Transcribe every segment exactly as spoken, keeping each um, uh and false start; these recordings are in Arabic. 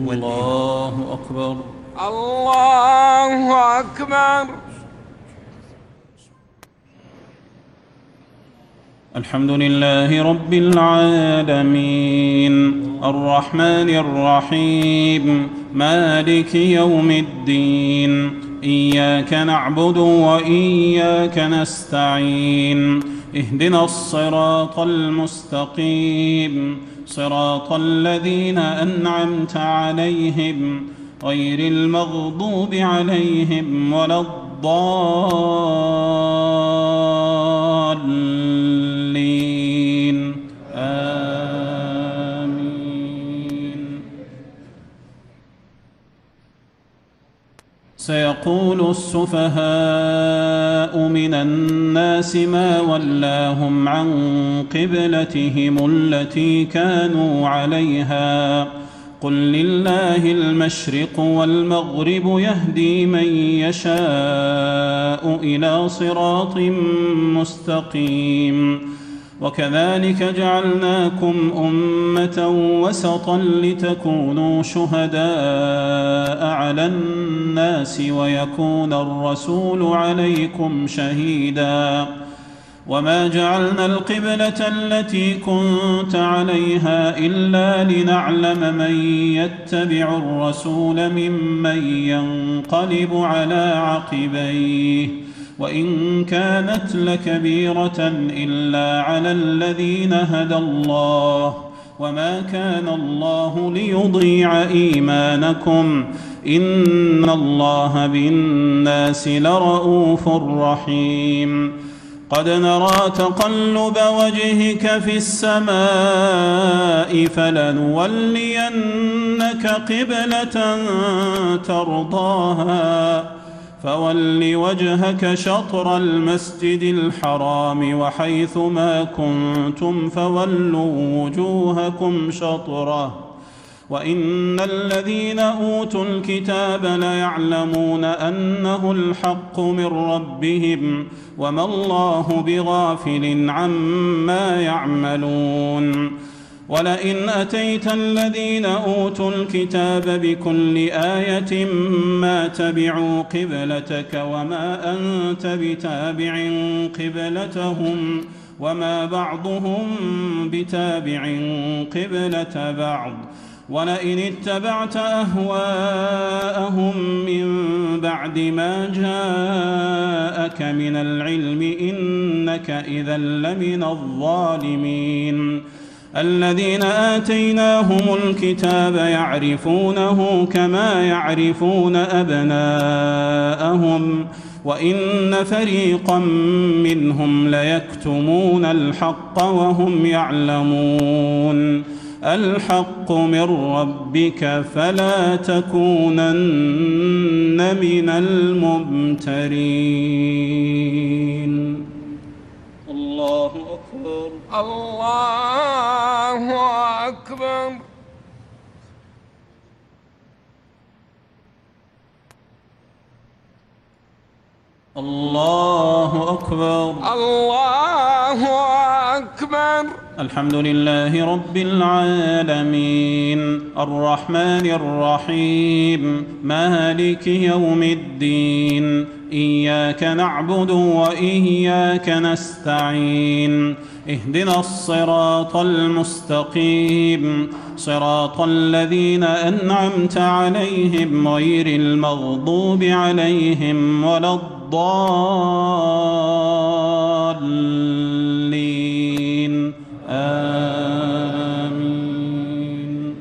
الله أكبر. الله أكبر. الحمد لله رب العالمين الرحمن الرحيم مالك يوم الدين إياك نعبد وإياك نستعين اهدنا الصراط المستقيم صراط الذين أنعمت عليهم غير المغضوب عليهم ولا الضالين آمين. سيقول السفهاء من الناس ما ولاهم عن قبلتهم التي كانوا عليها قل لله المشرق والمغرب يهدي من يشاء إلى صراط مستقيم وكذلك جعلناكم أمة وسطا لتكونوا شهداء على الناس ويكون الرسول عليكم شهيدا وما جعلنا القبلة التي كنت عليها إلا لنعلم من يتبع الرسول ممن ينقلب على عقبيه وإن كانت لكبيرة إلا على الذين هدى الله وما كان الله ليضيع إيمانكم إن الله بالناس لرءوف رحيم. قد نرى تقلب وجهك في السماء فلنولينك قبلة ترضاها فول وجهك شطر المسجد الحرام وحيث ما كنتم فولوا وجوهكم شطره وإن الذين أوتوا الكتاب ليعلمون أنه الحق من ربهم وما الله بغافل عما يعملون. ولئن أتيت الذين أوتوا الكتاب بكل آية ما تبعوا قبلتك وما أنت بتابع قبلتهم وما بعضهم بتابع قبلة بعض ولئن اتبعت أهواءهم من بعد ما جاءك من العلم إنك إذا لمن الظالمين. الذين آتيناهم الكتاب يعرفونه كما يعرفون أبناءهم وإن فريقا منهم ليكتمون الحق وهم يعلمون. الحق من ربك فلا تكونن من الممترين. الله أكبر. الله أكبر. الله أكبر. الله أكبر. الحمد لله رب العالمين الرحمن الرحيم مالك يوم الدين إياك نعبد وإياك نستعين اهدنا الصراط المستقيم صراط الذين أنعمت عليهم غير المغضوب عليهم ولا الضالين آمين.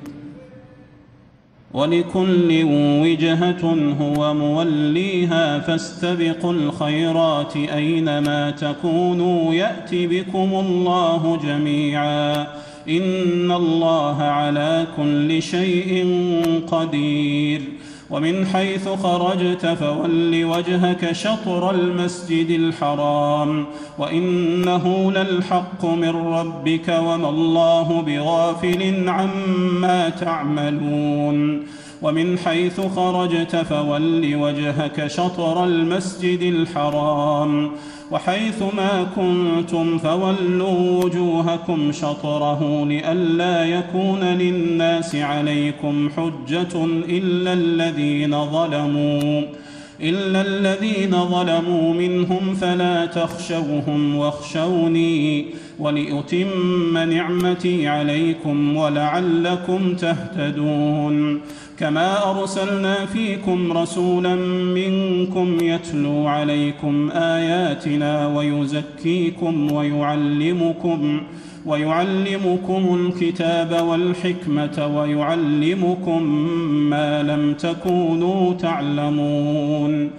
ولكل وجهة هو موليها فاستبقوا الخيرات أينما تكونوا يأت بكم الله جميعا إن الله على كل شيء قدير. ومن حيث خرجت فول وجهك شطر المسجد الحرام وإنه للحق من ربك وما الله بغافل عما تعملون. ومن حيث خرجت فول وجهك شطر المسجد الحرام وحيث ما كنتم فولوا وجوهكم شطره لئلا يكون للناس عليكم حجة إلا الذين ظلموا إلا الذين ظلموا منهم فلا تخشوهم واخشوني ولأتم نعمتي عليكم ولعلكم تهتدون كما أرسلنا فيكم رسولا منكم يتلو عليكم آياتنا ويزكيكم ويعلمكم ويعلمكم الكتاب والحكمة ويعلمكم ما لم تكونوا تعلمون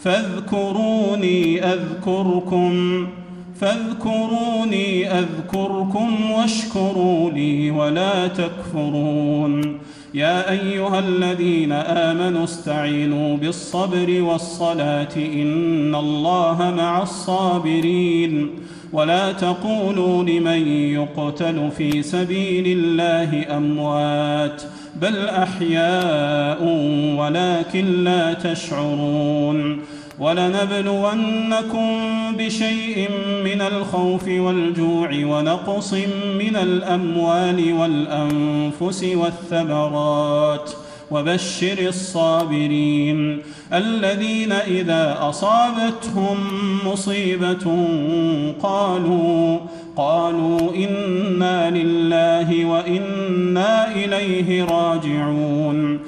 فاذكروني أذكركم فاذكروني أذكركم واشكروا لي ولا تكفرون يا أيها الذين آمنوا استعينوا بالصبر والصلاة إن الله مع الصابرين ولا تقولوا لمن يقتل في سبيل الله أموات بل أحياء ولكن لا تشعرون ولنبلونكم بشيء من الخوف والجوع ونقص من الأموال والأنفس والثمرات وبشر الصابرين الذين إذا أصابتهم مصيبة قالوا قالوا إنا لله وإنا إليه راجعون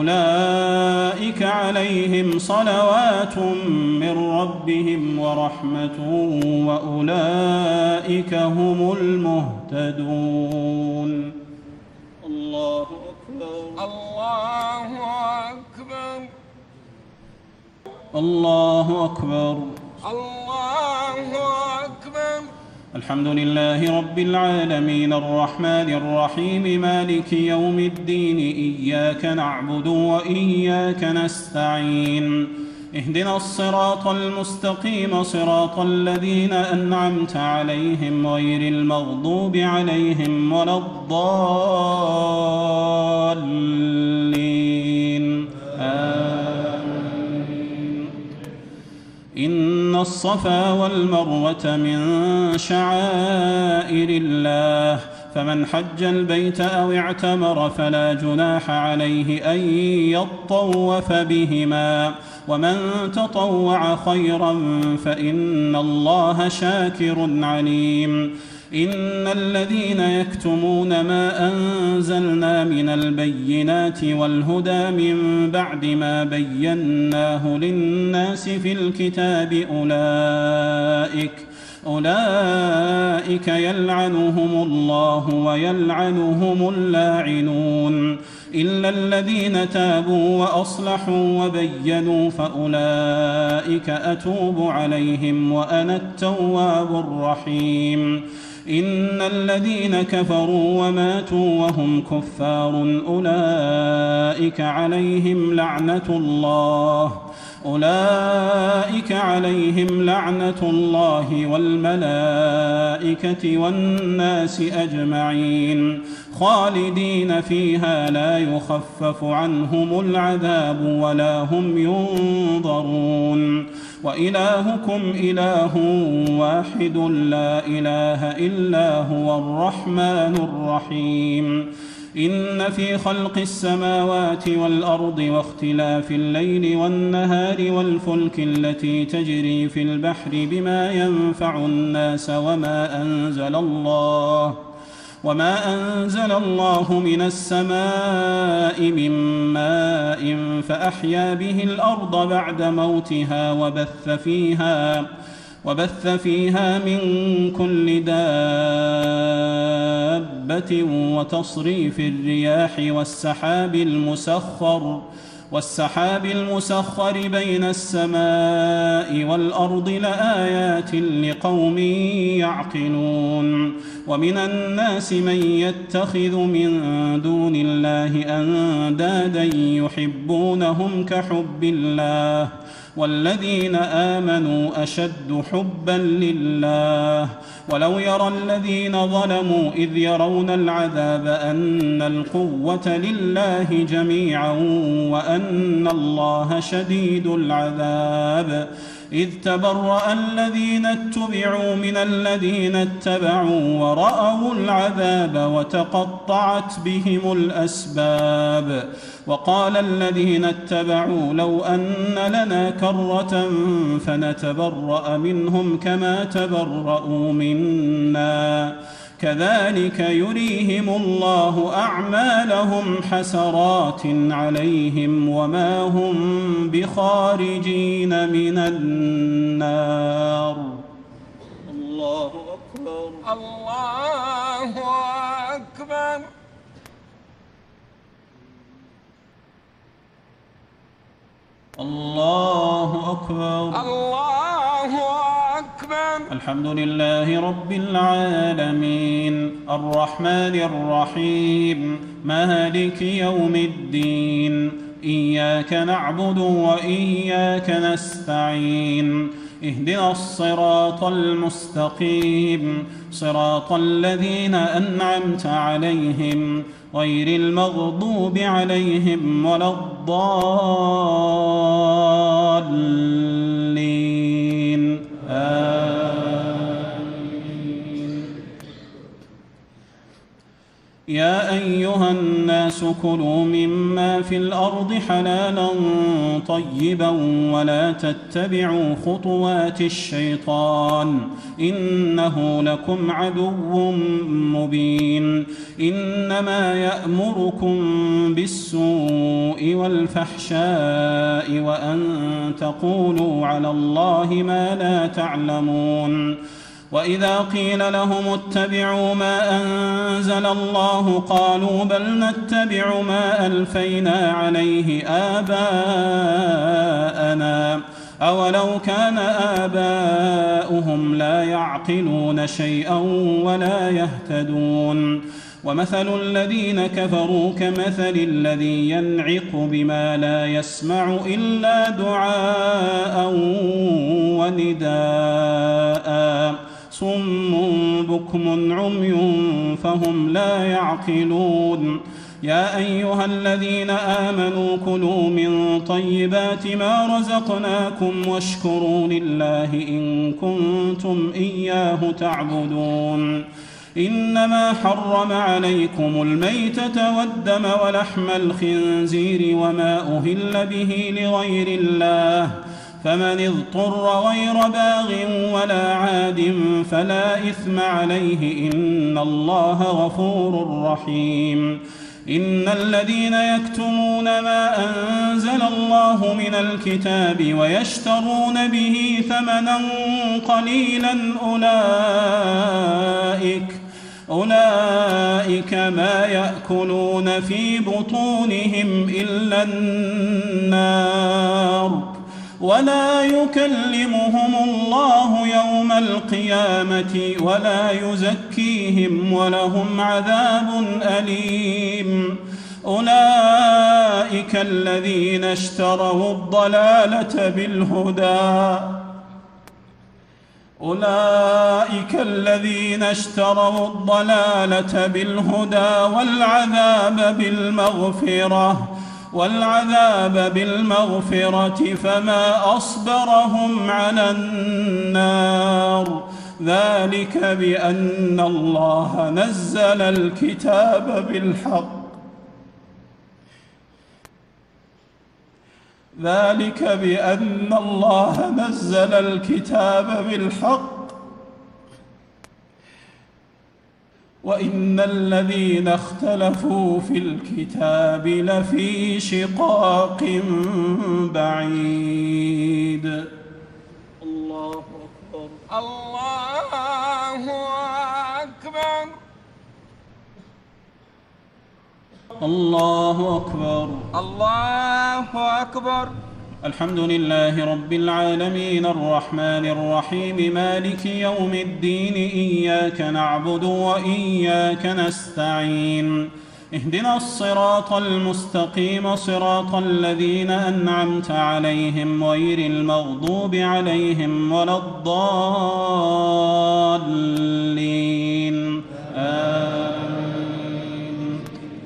أولئك عليهم صلوات من ربهم ورحمة وأولئك هم المهتدون. الله أكبر الله أكبر الله أكبر الله أكبر. الحمد لله رب العالمين الرحمن الرحيم مالك يوم الدين إياك نعبد وإياك نستعين اهدنا الصراط المستقيم صراط الذين أنعمت عليهم غير المغضوب عليهم ولا الضالين آمين. إن الصفا والمروة من شعائر الله فمن حج البيت أو اعتمر فلا جناح عليه أن يطوف بهما ومن تطوع خيرا فإن الله شاكر عليم. إن الذين يكتمون ما أنزلنا من البينات والهدى من بعد ما بيناه للناس في الكتاب أولئك أولئك يلعنهم الله ويلعنهم اللاعنون إلا الذين تابوا وأصلحوا وبينوا فأولئك أتوب عليهم وأنا التواب الرحيم. إن الذين كفروا وماتوا وهم كفار أولئك عليهم لعنة الله أولئك عليهم لعنة الله والملائكة والناس أجمعين خالدين فيها لا يخفف عنهم العذاب ولا هم ينظرون. وإلهكم إله واحد لا إله إلا هو الرحمن الرحيم. إن في خلق السماوات والأرض واختلاف الليل والنهار والفلك التي تجري في البحر بما ينفع الناس وما أنزل الله وما أنزل الله من السماء من ماء فأحيا به الأرض بعد موتها وبث فيها وبث فيها من كل دابة وتصريف الرياح والسحاب المسخر والسحاب المسخر بين السماء والأرض لآيات لقوم يعقلون. ومن الناس من يتخذ من دون الله أندادا يحبونهم كحب الله والذين آمنوا أشد حبا لله. ولو يرى الذين ظلموا إذ يرون العذاب أن القوة لله جميعا وأن الله شديد العذاب إذ تبرأ الذين اتبعوا من الذين اتبعوا ورأوا العذاب وتقطعت بهم الأسباب. وقال الذين اتبعوا لو أن لنا كرة فنتبرأ منهم كما تبرأوا منا كذلك يريهم الله أعمالهم حسرات عليهم وما هم بخارجين من النار. الله أكبر. الله أكبر. الله أكبر. الله أكبر. الحمد لله رب العالمين الرحمن الرحيم مالك يوم الدين إياك نعبد وإياك نستعين اهدنا الصراط المستقيم صراط الذين أنعمت عليهم غير المغضوب عليهم ولا الضالين آمين. يا أيها الناس كلوا مما في الأرض حلالا طيبا ولا تتبعوا خطوات الشيطان إنه لكم عدو مبين. إنما يأمركم بالسوء والفحشاء وأن تقولوا على الله ما لا تعلمون. وإذا قيل لهم اتبعوا ما أنزل الله قالوا بل نتبع ما ألفينا عليه آباءنا أولو كان آباؤهم لا يعقلون شيئا ولا يهتدون. ومثل الذين كفروا كمثل الذي ينعق بما لا يسمع إلا دعاء ونداء صم بكم عمي فهم لا يعقلون. يا أيها الذين آمنوا كلوا من طيبات ما رزقناكم واشكروا لله إن كنتم إياه تعبدون. إنما حرم عليكم الميتة والدم ولحم الخنزير وما أهل به لغير الله فمن اضطر غير باغ ولا عاد فلا إثم عليه إن الله غفور رحيم. إن الذين يكتمون ما أنزل الله من الكتاب ويشترون به ثمنا قليلا أولئك أولئك ما يأكلون في بطونهم إلا النار ولا يكلمهم الله يوم القيامة ولا يزكيهم ولهم عذاب أليم. أولئك الذين اشتروا الضلالة بالهدى أولئك الذين اشتروا الضلالة بالهدى والعذاب بالمغفرة والعذاب بالمغفرة فما أصبرهم على النار ذلك بأن الله نزل الكتاب بالحق ذلك بأن الله نزل الكتاب بالحق وإن الذين اختلفوا في الكتاب لفي شقاق بعيد. الله أكبر. الله أكبر. الله أكبر. الله أكبر. الحمد لله رب العالمين الرحمن الرحيم مالك يوم الدين إياك نعبد وإياك نستعين اهدنا الصراط المستقيم صراط الذين أنعمت عليهم غير المغضوب عليهم ولا الضالين آمين.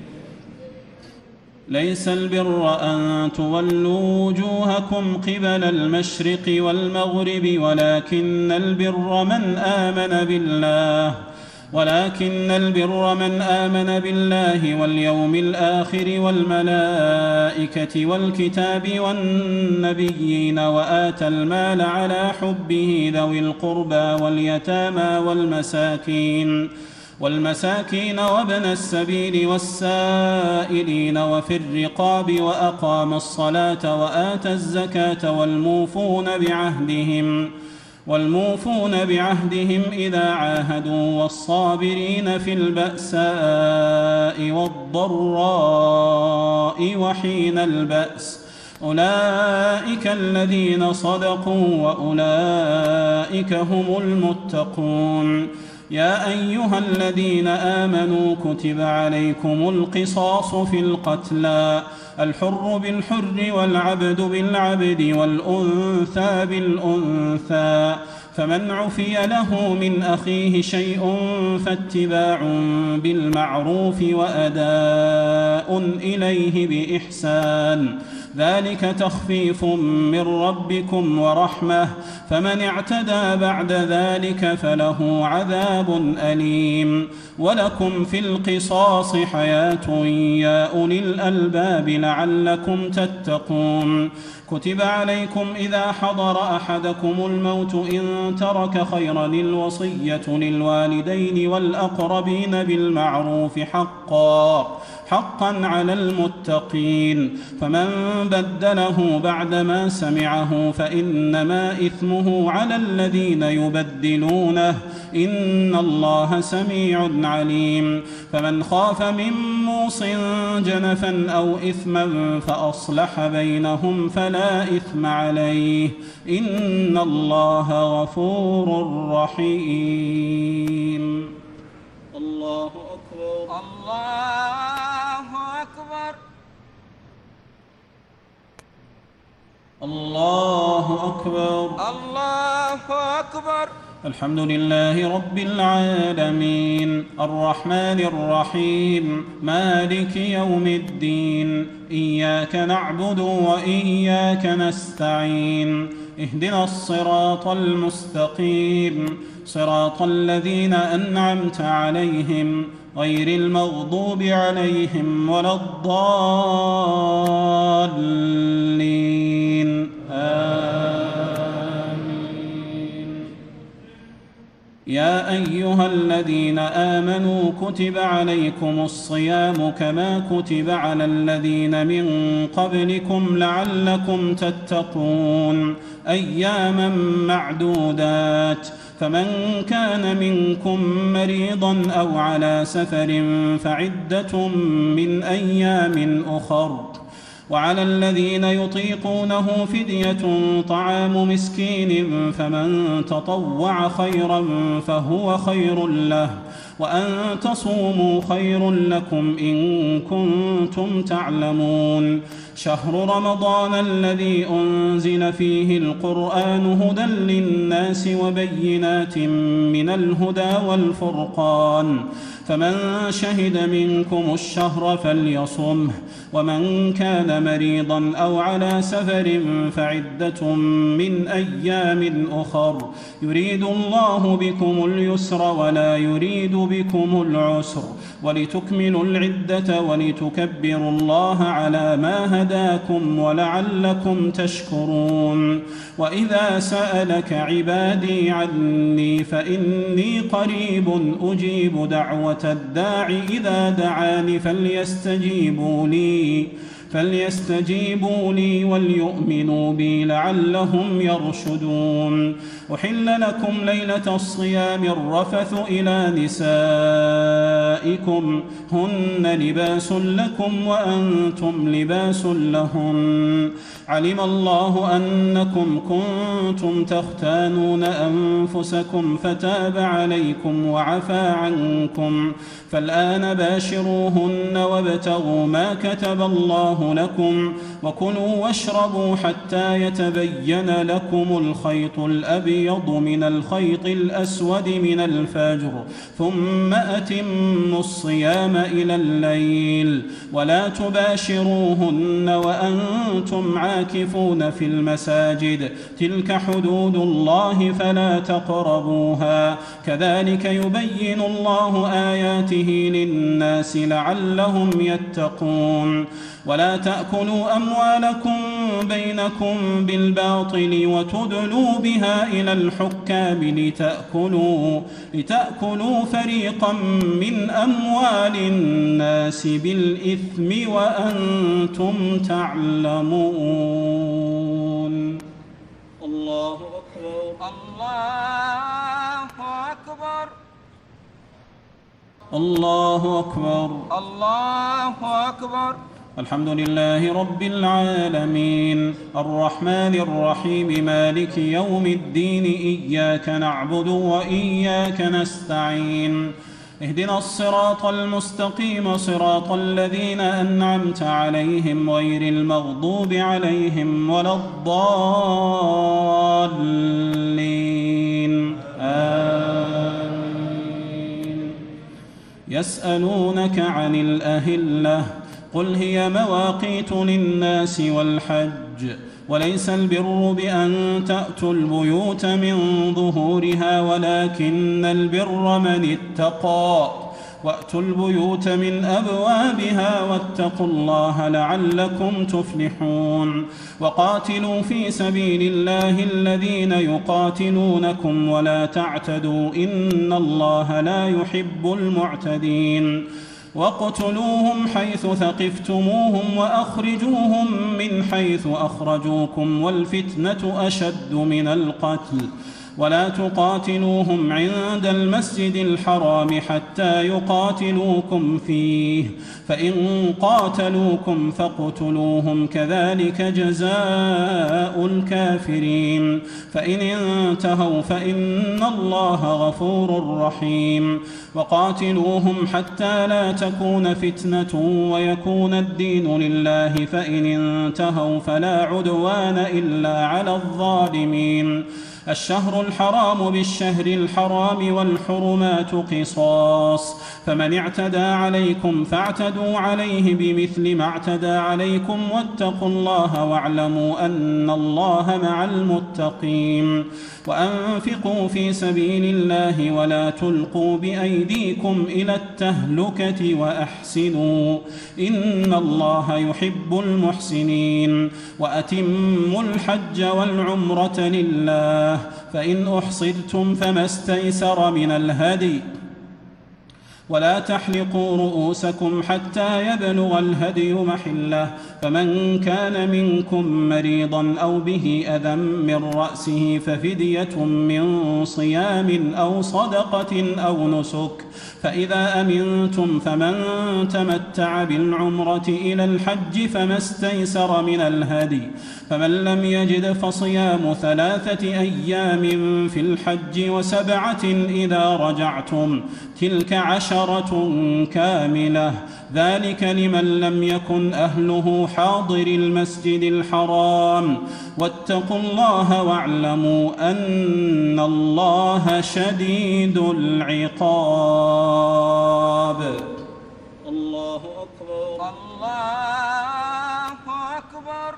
ليس البر أن تولوا وجوهكم قبل المشرق والمغرب ولكن البر من آمن بالله ولكن البر من آمن بالله واليوم الآخر والملائكة والكتاب والنبيين وآتى المال على حبه ذوي القربى واليتامى والمساكين والمساكين وابن السبيل والسائلين وفي الرقاب وأقام الصلاة وآتى الزكاة والموفون بعهدهم والموفون بعهدهم إذا عاهدوا والصابرين في البأساء والضراء وحين البأس أولئك الذين صدقوا وأولئك هم المتقون. يا أيها الذين آمنوا كتب عليكم القصاص في القتلى الحر بالحر والعبد بالعبد والأنثى بالأنثى فمن عفي له من أخيه شيء فاتباع بالمعروف وأداء إليه بإحسان ذلك تخفيف من ربكم ورحمة فمن اعتدى بعد ذلك فله عذاب أليم. ولكم في القصاص حياة يا أولي الألباب لعلكم تتقون. كتب عليكم إذا حضر أحدكم الموت إن ترك خيرا الوصية للوالدين والأقربين بالمعروف حقا حقا على المتقين فمن بدله بعدما سمعه فإنما إثمه على الذين يبدلونه إن الله سميع عليم. فمن خاف من موص جنفا أو إثما فأصلح بينهم فلا إثم عليه إن الله غفور رحيم. الله أكبر. الله أكبر. الله أكبر. الله أكبر. الحمد لله رب العالمين الرحمن الرحيم مالك يوم الدين إياك نعبد وإياك نستعين اهدنا الصراط المستقيم صراط الذين أنعمت عليهم غير المغضوب عليهم ولا الضالين آمين. يا أيها الذين آمنوا كتب عليكم الصيام كما كتب على الذين من قبلكم لعلكم تتقون أياما معدودات فمن كان منكم مريضا أو على سفر فعدة من أيام أخر وعلى الذين يطيقونه فدية طعام مسكين فمن تطوع خيرا فهو خير له وأن تصوموا خير لكم إن كنتم تعلمون. شهر رمضان الذي أنزل فيه القرآن هدى للناس وبينات من الهدى والفرقان فمن شهد منكم الشهر فليصمه ومن كان مريضا أو على سفر فعدة من أيام أخر يريد الله بكم اليسر ولا يريد بكم العسر ولتكملوا العدة ولتكبروا الله على ما هداكم ولعلكم تشكرون. وإذا سألك عبادي عني فإني قريب أجيب دعوة الداع إذا دعاني فليستجيبوا لي فليستجيبوا لي وليؤمنوا بي لعلهم يرشدون. أحل لكم ليلة الصيام الرفث إلى نسائكم نسائكم هن لباس لكم وأنتم لباس لهن علم الله أنكم كنتم تختانون أنفسكم فتاب عليكم وعفى عنكم فالآن باشروهن وابتغوا ما كتب الله لكم وكلوا واشربوا حتى يتبين لكم الخيط الأبيض من الخيط الأسود من الفجر ثم أتموا الصيام إلى الليل ولا تباشروهن وأنتم عاكفون في المساجد تلك حدود الله فلا تقربوها كذلك يبين الله آياته للناس لعلهم يتقون ولا تأكلوا أموالكم بينكم بالباطل وتدلوا بها إلى الحكام لتأكلوا, لتأكلوا فريقا من أموال الناس بالإثم وأنتم تعلمون. الله أكبر. الله أكبر. الله أكبر. الله أكبر. الحمد لله رب العالمين الرحمن الرحيم مالك يوم الدين إياك نعبد وإياك نستعين اهدنا الصراط المستقيم صراط الذين أنعمت عليهم غير المغضوب عليهم ولا الضالين آمين. يسألونك عن الأهلة قل هي مواقيت للناس والحج وليس البر بأن تأتوا البيوت من ظهورها ولكن البر من اتقى وأتوا البيوت من أبوابها واتقوا الله لعلكم تفلحون وقاتلوا في سبيل الله الذين يقاتلونكم ولا تعتدوا إن الله لا يحب المعتدين واقتلوهم حيث ثقفتموهم وأخرجوهم من حيث أخرجوكم والفتنة أشد من القتل ولا تقاتلوهم عند المسجد الحرام حتى يقاتلوكم فيه فإن قاتلوكم فاقتلوهم كذلك جزاء الكافرين فإن انتهوا فإن الله غفور رحيم وقاتلوهم حتى لا تكون فتنة ويكون الدين لله فإن انتهوا فلا عدوان إلا على الظالمين الشهر الحرام بالشهر الحرام والحرمات قصاص فمن اعتدى عليكم فاعتدوا عليه بمثل ما اعتدى عليكم واتقوا الله واعلموا أن الله مع المتقين وأنفقوا في سبيل الله ولا تلقوا بأيديكم إلى التهلكة وأحسنوا إن الله يحب المحسنين وأتموا الحج والعمرة لله فإن أحصرتم فما استيسر من الهدي ولا تحلقوا رؤوسكم حتى يبلغ الهدي محله فمن كان منكم مريضا أو به أذى من رأسه ففدية من صيام أو صدقة أو نسك فإذا أمنتم فمن تمتع بالعمرة إلى الحج فما استيسر من الهدي فمن لم يجد فصيام ثلاثة أيام في الحج وسبعة إذا رجعتم تلك عشرة كاملة ذلك لمن لم يكن أهله حاضر المسجد الحرام واتقوا الله واعلموا أن الله شديد العقاب. الله أكبر. الله أكبر.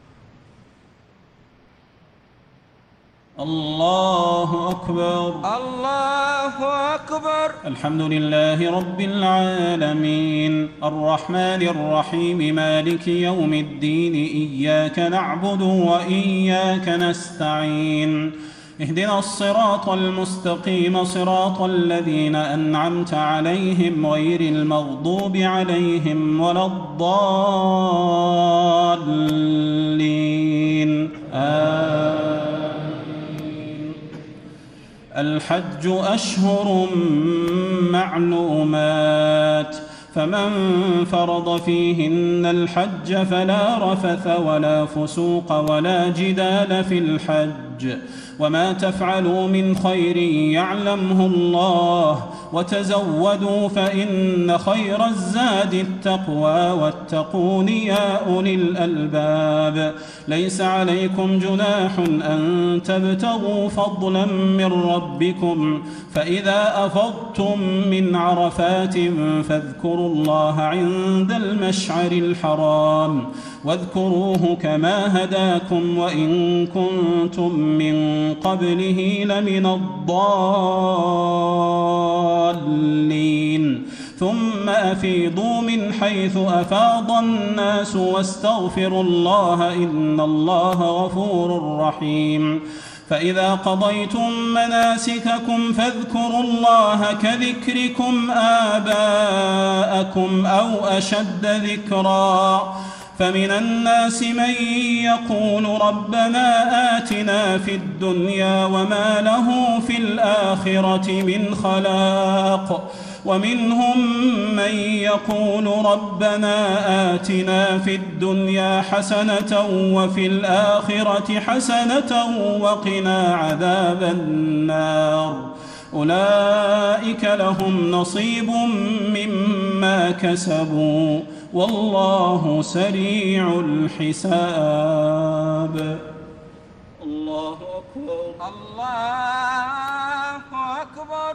الله أكبر. الله أكبر. الحمد لله رب العالمين الرحمن الرحيم مالك يوم الدين إياك نعبد وإياك نستعين اهدنا الصراط المستقيم صراط الذين أنعمت عليهم غير المغضوب عليهم ولا الضالين آمين. الحج أشهر معلومات، فمن فرض فيهن الحج فلا رفث ولا فسوق ولا جدال في الحج، وما تفعلوا من خير يعلمه الله، وتزودوا فإن خير الزاد التقوى واتقون يا أولي الألباب. ليس عليكم جناح أن تبتغوا فضلا من ربكم، فإذا أفضتم من عرفات فاذكروا الله عند المشعر الحرام، واذكروه كما هداكم وإن كنتم من قبله لمن الضالين. ثم أفيضوا من حيث أفاض الناس واستغفروا الله إن الله غفور رحيم. فإذا قضيتم مناسككم فاذكروا الله كذكركم آباءكم أو أشد ذكرا. فمن الناس من يقول ربنا آتنا في الدنيا وما له في الآخرة من خلاق، ومنهم من يقول ربنا آتنا في الدنيا حسنة وفي الآخرة حسنة وقنا عذاب النار. أولئك لهم نصيب مما كسبوا والله سريع الحساب. الله أكبر. الله أكبر.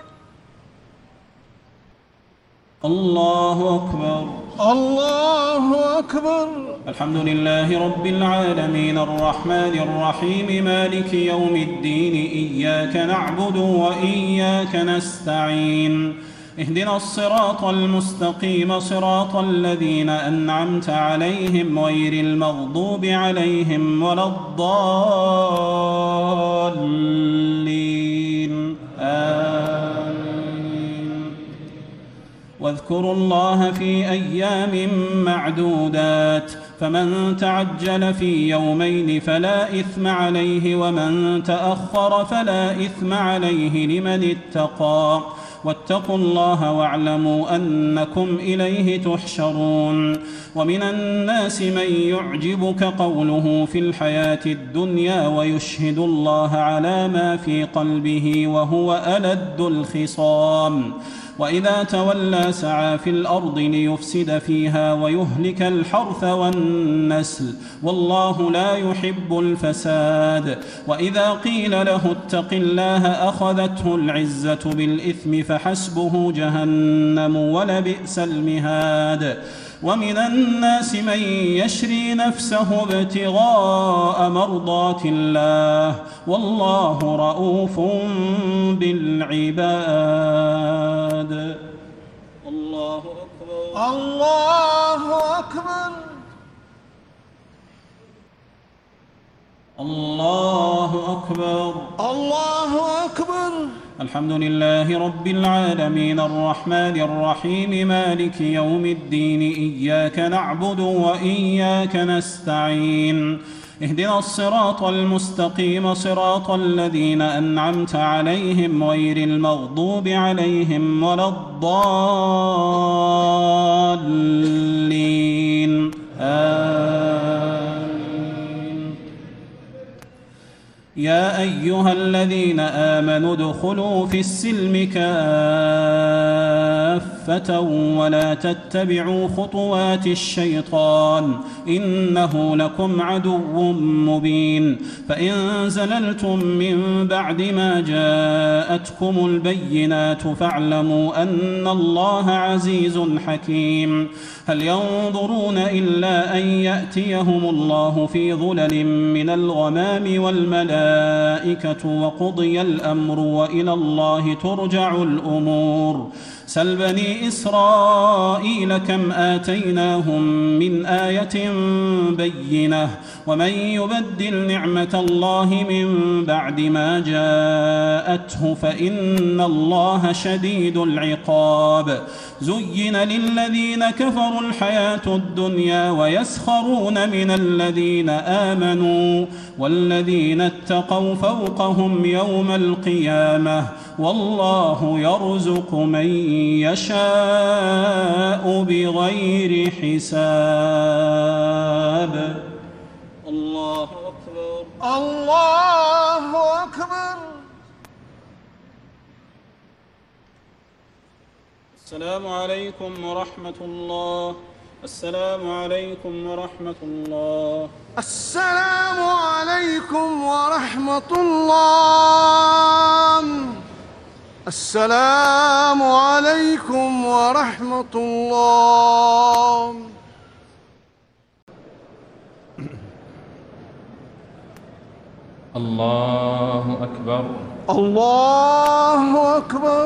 الله أكبر. الله أكبر. الحمد لله رب العالمين الرحمن الرحيم مالك يوم الدين، إياك نعبد وإياك نستعين، اهدنا الصراط المستقيم صراط الذين أنعمت عليهم غير المغضوب عليهم ولا الضالين آمين. واذكروا الله في أيام معدودات، فمن تعجل في يومين فلا إثم عليه ومن تأخر فلا إثم عليه لمن اتقى. واتقوا الله واعلموا أنكم إليه تحشرون. ومن الناس من يعجبك قوله في الحياة الدنيا ويشهد الله على ما في قلبه وهو ألد الخصام، وإذا تولى سعى في الأرض ليفسد فيها ويهلك الحرث والنسل والله لا يحب الفساد. وإذا قيل له اتق الله أخذته العزة بالإثم فحسبه جهنم ولبئس المهاد. ومن الناس من يشري نفسه ابتغاء مرضات الله والله رؤوف بالعباد. الله أكبر. الله أكبر. الله أكبر. الله أكبر. الحمد لله رب العالمين الرحمن الرحيم مالك يوم الدين، إياك نعبد وإياك نستعين، اهدنا الصراط المستقيم صراط الذين أنعمت عليهم غير المغضوب عليهم ولا الضالين آمين. يا أيها الذين آمنوا ادخلوا في السلم كافة ولا تتبعوا خطوات الشيطان إنه لكم عدو مبين. فإن زللتم من بعد ما جاءتكم البينات فاعلموا أن الله عزيز حكيم. هل ينظرون إلا أن يأتيهم الله في ظلل من الغمام والملائكة وقضي الأمر وإلى الله ترجع الأمور. سل بني إسرائيل كم آتيناهم من آية بينة ومن يبدل نعمة الله من بعد ما جاءته فإن الله شديد العقاب زين للذين كفروا الحياة الدنيا ويسخرون من الذين آمنوا والذين اتقوا فوقهم يوم القيامة والله يرزق من يشاء بغير حساب. الله أكبر. الله أكبر. السلام عليكم ورحمة الله. السلام عليكم ورحمة الله. السلام عليكم ورحمة الله. السلام عليكم ورحمة الله. الله أكبر. الله أكبر.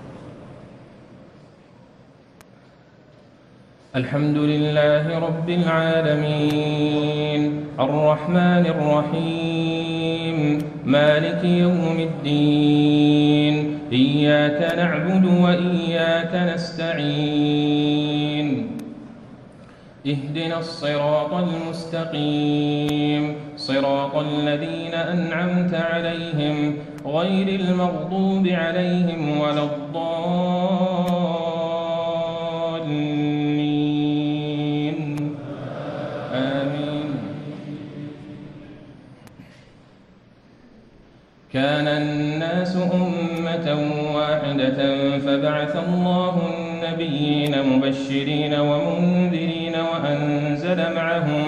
الحمد لله رب العالمين الرحمن الرحيم مالك يوم الدين إياك نعبد وإياك نستعين اهدنا الصراط المستقيم صراط الذين أنعمت عليهم غير المغضوب عليهم ولا الضالين آمين. كان الناس أمة واحدة فبعث الله النبيين مبشرين ومنذرين وأنزل معهم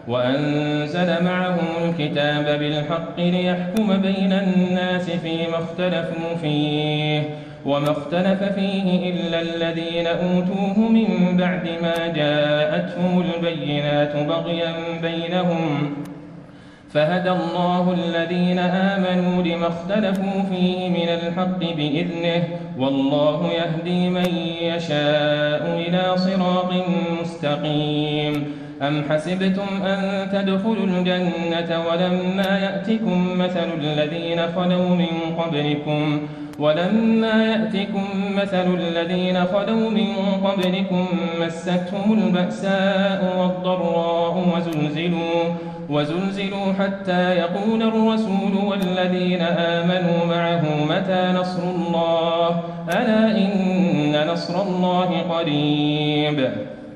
وأنزل معهم الكتاب بالحق ليحكم بين الناس فيما اختلفوا فيه وما اختلف فيه إلا الذين أوتوه من بعد ما جاءتهم البينات بغيا بينهم فهدى الله الذين آمنوا لما اختلفوا فيه من الحق بإذنه والله يهدي من يشاء إلى صراط مستقيم. أم حسبتم أن تدخلوا الجنة ولما يأتكم مثل الذين خلوا من قبلكم ولما يأتكم مثل الذين خلوا من قبلكم مستهم البأساء والضراء وزلزلوا وزلزلوا حتى يقول الرسول والذين آمنوا معه متى نصر الله ألا إن نصر الله قريب.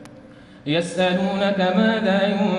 يسألونك ماذا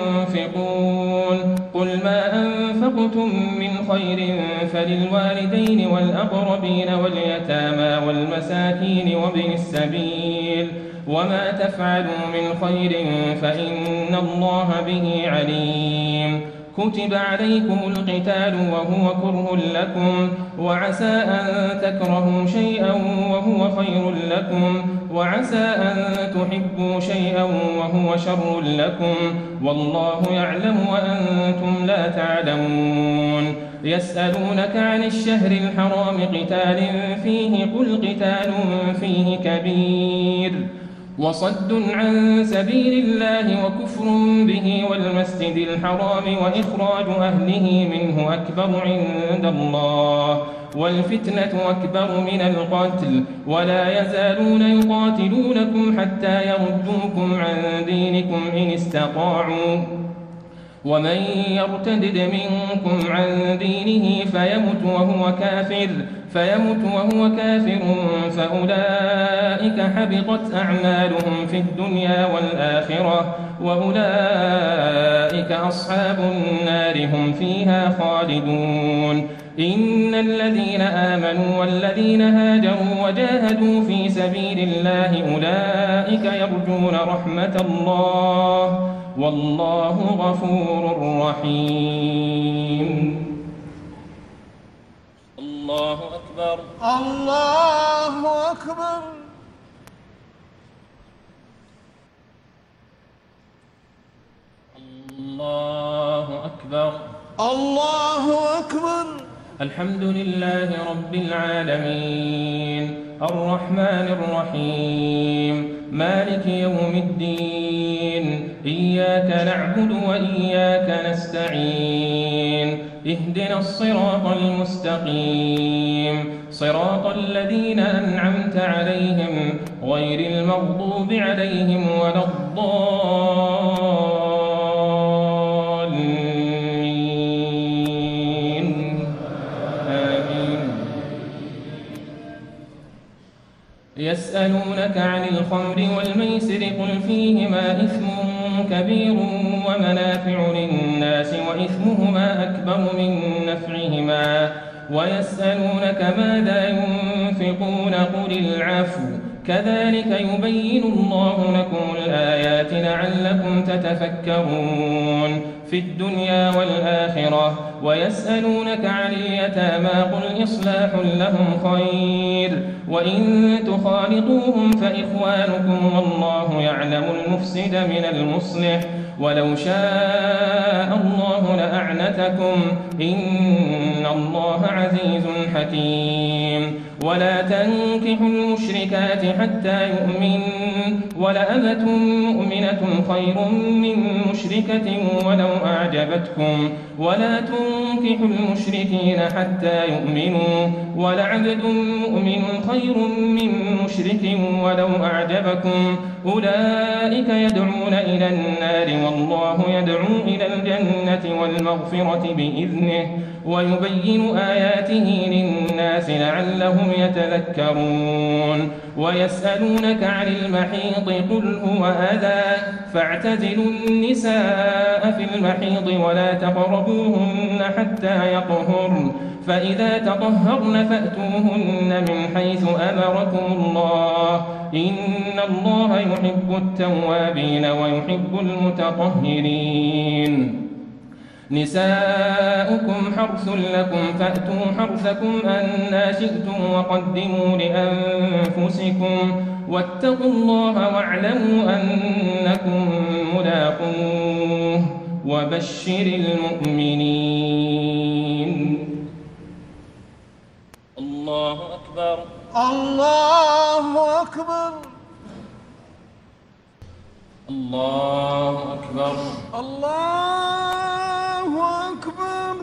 ينفقون قل ما أنفقتم من خير فللوالدين والأقربين واليتامى والمساكين وابن السبيل وما تفعلوا من خير فإن الله به عليم. كتب عليكم القتال وهو كره لكم وعسى أن تكرهوا شيئا وهو خير لكم وعسى أن تحبوا شيئا وهو شر لكم والله يعلم وأنتم لا تعلمون. يسألونك عن الشهر الحرام قتال فيه قل قتال فيه كبير وصد عن سبيل الله وكفر به والمسجد الحرام وإخراج أهله منه أكبر عند الله والفتنة أكبر من القتل ولا يزالون يقاتلونكم حتى يردوكم عن دينكم إن استطاعوا ومن يرتدد منكم عن دينه فيمت وهو كافر فيمت وهو كافر فأولئك حبطت أعمالهم في الدنيا والآخرة وأولئك أصحاب النار هم فيها خالدون. إن الذين آمنوا والذين هاجروا وجاهدوا في سبيل الله أولئك يرجون رحمة الله والله غفور رحيم. الله أكبر. الله أكبر. الله أكبر. الله أكبر. الحمد لله رب العالمين الرحمن الرحيم مالك يوم الدين إياك نعبد وإياك نستعين اهدنا الصراط المستقيم صراط الذين أنعمت عليهم غير المغضوب عليهم ولا الضالين آمين. يسألونك عن الخمر والميسر قل فيهما إثم كبير ومنافع للناس وإثمهما أكبر من نفعهما ويسألونك ماذا ينفقون قل العفو كذلك يبين الله لكم الآيات لعلكم تتفكرون في الدنيا والآخرة ويسألونك عن اليتامى قل إصلاح لهم خير وإن تخالطوهم فإخوانكم والله يعلم المفسد من المصلح ولو شاء الله لأعنتكم إن الله عزيز حكيم ولا تنكحوا المشركات حتى يؤمن ولأمة مؤمنة خير من مشركة ولو أعجبتكم ولا تنكحوا المشركين حتى يؤمنوا ولعبد مؤمن خير من مشرك ولو أعجبكم أولئك يدعون إلى النار والله يدعو إلى الجنة والمغفرة بإذنه ويبين آياته للناس لعلهم يتذكرون ويسألونك عن المحيض قل هو أذى فاعتزلوا النساء في المحيض ولا تقربوهن حتى يطهرن فإذا تطهرن فأتوهن من حيث أمركم الله إن الله يحب التوابين ويحب المتطهرين نساؤكم حرث لكم فأتوا حرثكم أنى شئتم وقدموا لأنفسكم واتقوا الله واعلموا أنكم ملاقوه وبشر المؤمنين. الله أكبر الله أكبر الله أكبر الله أكبر.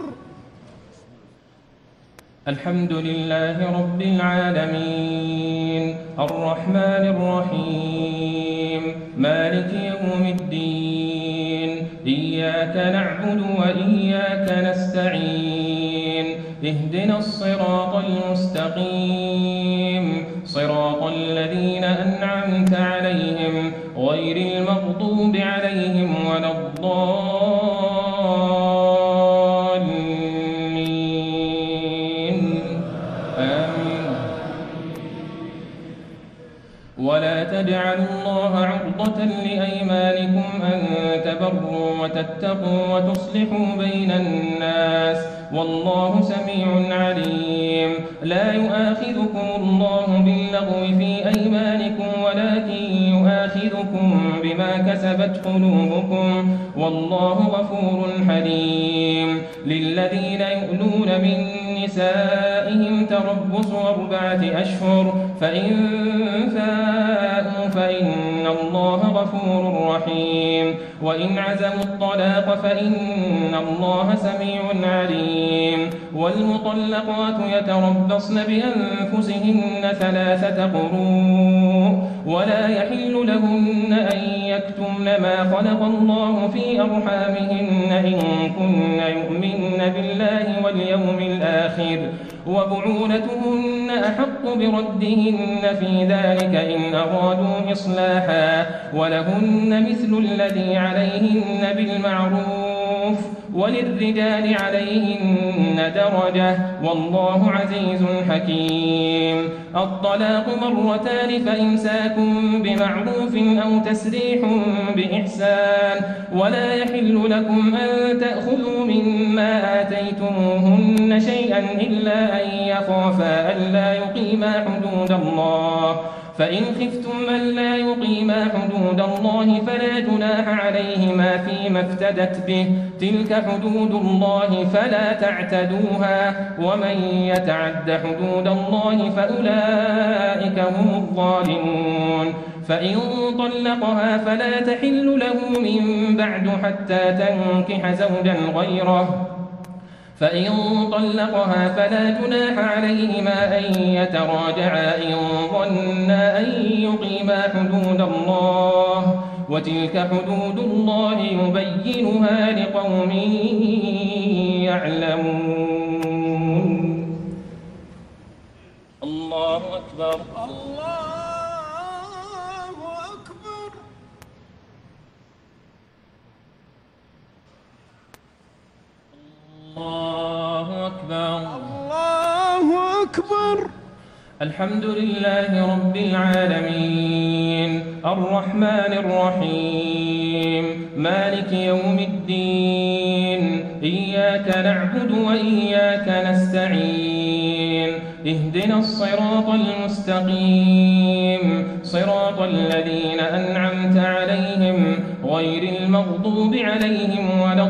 الحمد لله رب العالمين الرحمن الرحيم مالك يوم الدين إياك نعبد وإياك نستعين اهدنا الصراط المستقيم صراط الذين أنعمت عليهم غير المغضوب عليهم ولا الضالين آمين. ولا تجعلوا الله عرضة لأيمانكم أن تبروا وتتقوا وتصلحوا بين الناس والله سميع عليم. لا يؤاخذكم الله باللغو في أيمانكم ولكن يؤاخذكم بما كسبت قلوبكم والله غفور حليم. للذين يؤلون من نسائهم تربص أربعة أشهر فإن فاءوا فإن الله غفور رحيم وإن عزموا الطلاق فإن الله سميع عليم. والمطلقات يتربصن بأنفسهن ثلاثة قروء ولا يحل لهن أن يكتمن ما خلق الله في أرحامهن إن كن يؤمن بالله واليوم الآخر وبعولتهن أحق بردهن في ذلك إن أرادوا إصلاحا ولهن مثل الذي عليهن بالمعروف وللرجال عليهن درجة والله عزيز حكيم. الطلاق مرتان فإمساك بمعروف أو تسريح بإحسان ولا يحل لكم أن تأخذوا مما آتيتموهن شيئا إلا أن يخافا ألا يقيما حدود الله فإن خفتم ألا يقيما حدود الله فلا جناح عليهما فيما افتدت به تلك حدود الله فلا تعتدوها ومن يتعد حدود الله فأولئك هم الظالمون فإن طلقها فلا تحل له من بعد حتى تنكح زوجا غيره فإن طلقها فلا جناح عليهما أن يتراجعا إن ظنا أن يقيما حدود الله وتلك حدود الله يبينها لقوم يعلمون. الله أكبر. الله أكبر. الله أكبر. الله أكبر. الحمد لله رب العالمين الرحمن الرحيم مالك يوم الدين إياك نعبد وإياك نستعين اهدنا الصراط المستقيم صراط الذين أنعمت عليهم غير المغضوب عليهم ولا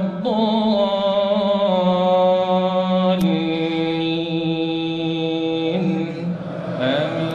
الضالين آمين.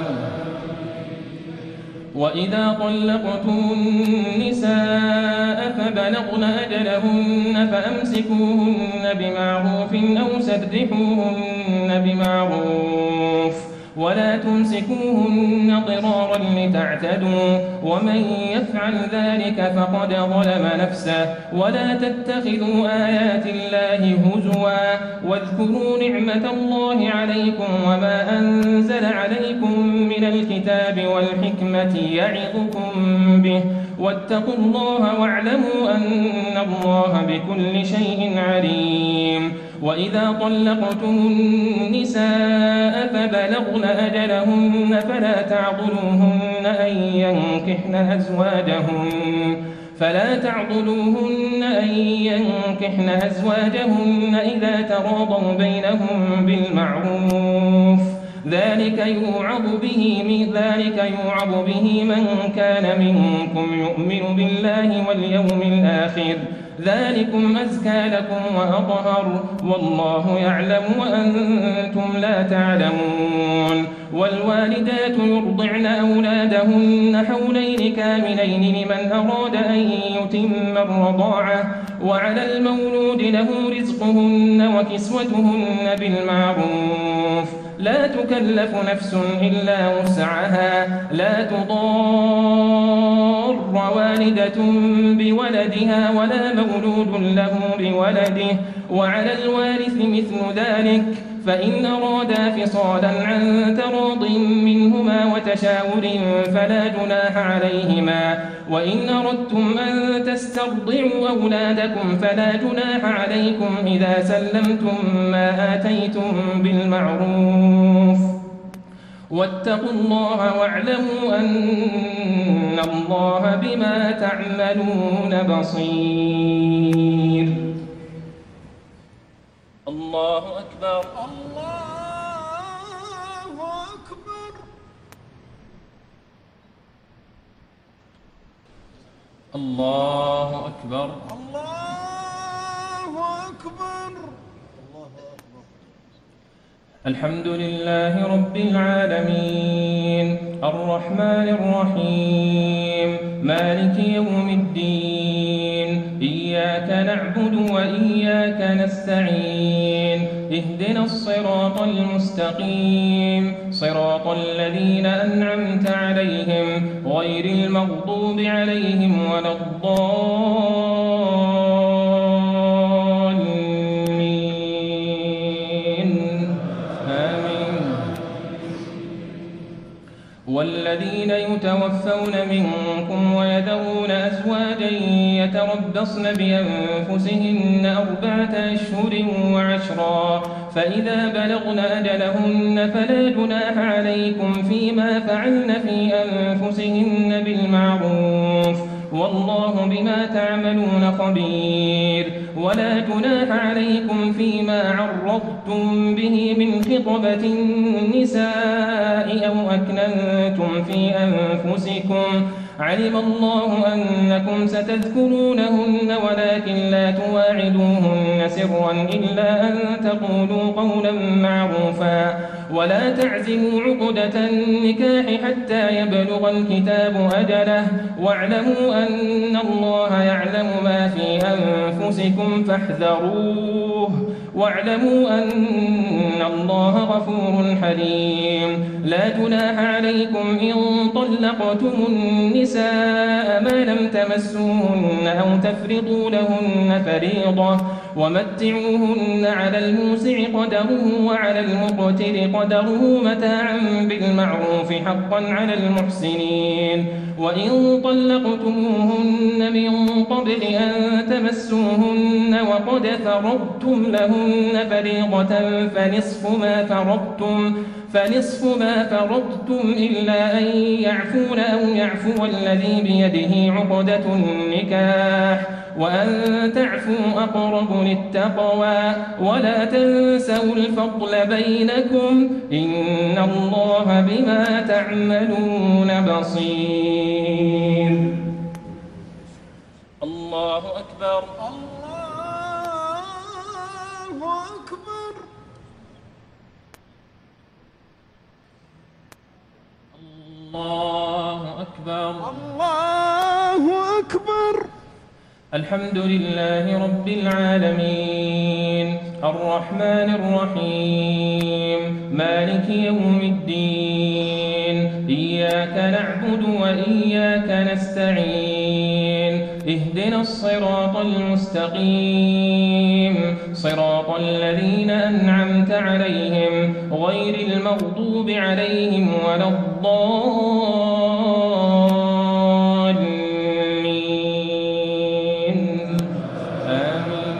وإذا طلقتم النساء فبلغن أجلهن فأمسكوهن بمعروف أو سرحوهن بمعروف ولا تمسكوهن ضرارا لتعتدوا ومن يفعل ذلك فقد ظلم نفسه ولا تتخذوا آيات الله هزوا واذكروا نعمة الله عليكم وما أنزل عليكم من الكتاب والحكمة يعظكم به واتقوا الله واعلموا أن الله بكل شيء عليم. وإذا طلقتم النساء فبلغن أجلهن فلا تعضلوهن أن ينكحن أزواجهن فلا تعضلوهن أن ينكحن أزواجهن إذا تراضوا بينهم بالمعروف ذلك يوعظ به من ذلك يوعظ به من كان منكم يؤمن بالله واليوم الآخر ذلكم أزكى لكم وأطهر والله يعلم وأنتم لا تعلمون. والوالدات يرضعن أولادهن حولين كاملين لمن أراد أن يتم الرضاعة وعلى المولود له رزقهن وكسوتهن بالمعروف لا تكلف نفس إلا وسعها لا تضار والدة بولدها ولا مولود له بولده وعلى الوارث مثل ذلك فإن أرادا فصالا عن تراض منهما وتشاور فلا جناح عليهما وإن أردتم أن تسترضعوا أولادكم فلا جناح عليكم إذا سلمتم ما آتيتم بالمعروف واتقوا الله واعلموا أن الله بما تعملون بصير. الله أكبر. الله أكبر. الله أكبر. الله أكبر. الحمد لله رب العالمين الرحمن الرحيم مالك يوم الدين إياك نعبد وإياك نستعين اهدنا الصراط المستقيم صراط الذين أنعمت عليهم غير المغضوب عليهم ولا الضالين آمين. والذين يتوفون منكم ويذرون أزواجا يتربصن بأنفسهن أربعة أشهر وعشرا فإذا بلغن أجلهن فلا جناح عليكم فيما فعلن في أنفسهن بالمعروف والله بما تعملون خبير. ولا جناح عليكم فيما عرضتم به من خطبة النساء أو أكننتم في أنفسكم، علم الله أنكم ستذكرونهن ولكن لا تواعدوهن سرا إلا أن تقولوا قولا معروفا. ولا تعزموا عقدة النكاح حتى يبلغ الكتاب أجله، واعلموا أن الله يعلم ما في أنفسكم فاحذروه، واعلموا أن الله غفور حليم. لا جناح عليكم إن طلقتم النساء ما لم تمسوهن أو تفرضوا لهن فريضة، ومتعوهن على الموسع قدره وعلى المقتر قدره متاعا بالمعروف حقا على المحسنين. وإن طلقتموهن من قبل أن تمسوهن وقد فرضتم لهن فريضة فنصف ما فرضتم فنصف ما فرضتم إلا أن يعفون أو يعفو الذي بيده عقدة النكاح، وأن تعفوا أقرب للتقوى. ولا تنسوا الفضل بينكم، إن الله بما تعملون بصير. الله أكبر. الله أكبر. الله أكبر. الله أكبر. الحمد لله رب العالمين، الرحمن الرحيم، مالك يوم الدين، إياك نعبد وإياك نستعين، اهدنا الصراط المستقيم، صراط الذين أنعمت عليهم غير المغضوب عليهم ولا الضالين، آمين.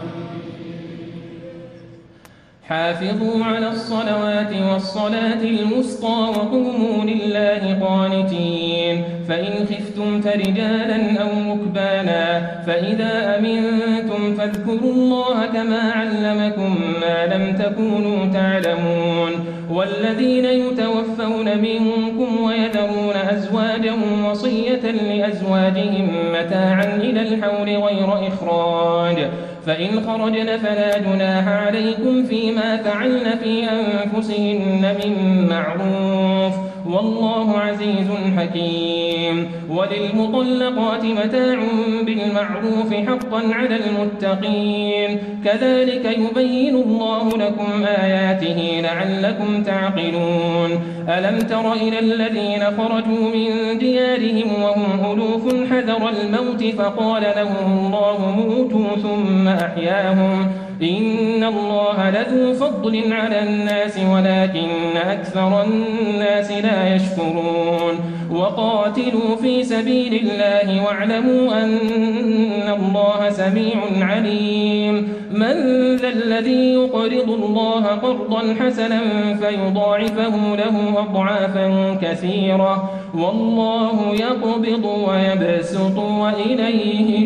حافظوا على الصلوات والصلاة الوسطى وقوموا لله قانتين. فإن خفتم فرجالا أو ركبانا فإذا أمنتم فاذكروا الله كما علمكم ما لم تكونوا تعلمون. والذين يتوفون منكم ويذرون أزواجا وصية لأزواجهم متاعا إلى الحول غير إخراج، فإن خرجن فلا جناح عليكم فيما فعلن في أنفسهن من معروف، والله عزيز حكيم. وللمطلقات متاع بالمعروف حقا على المتقين، كذلك يبين الله لكم آياته لعلكم تعقلون. ألم تر إلى الذين خرجوا من ديارهم وهم ألوف حذر الموت فقال لهم الله موتوا ثم أحياهم، إن الله لذو فضل على الناس ولكن أكثر الناس لا يشكرون. وقاتلوا في سبيل الله واعلموا أن الله سميع عليم. من ذا الذي يقرض الله قرضا حسنا فيضاعفه له أضعافا كثيرة، والله يقبض ويبسط وإليه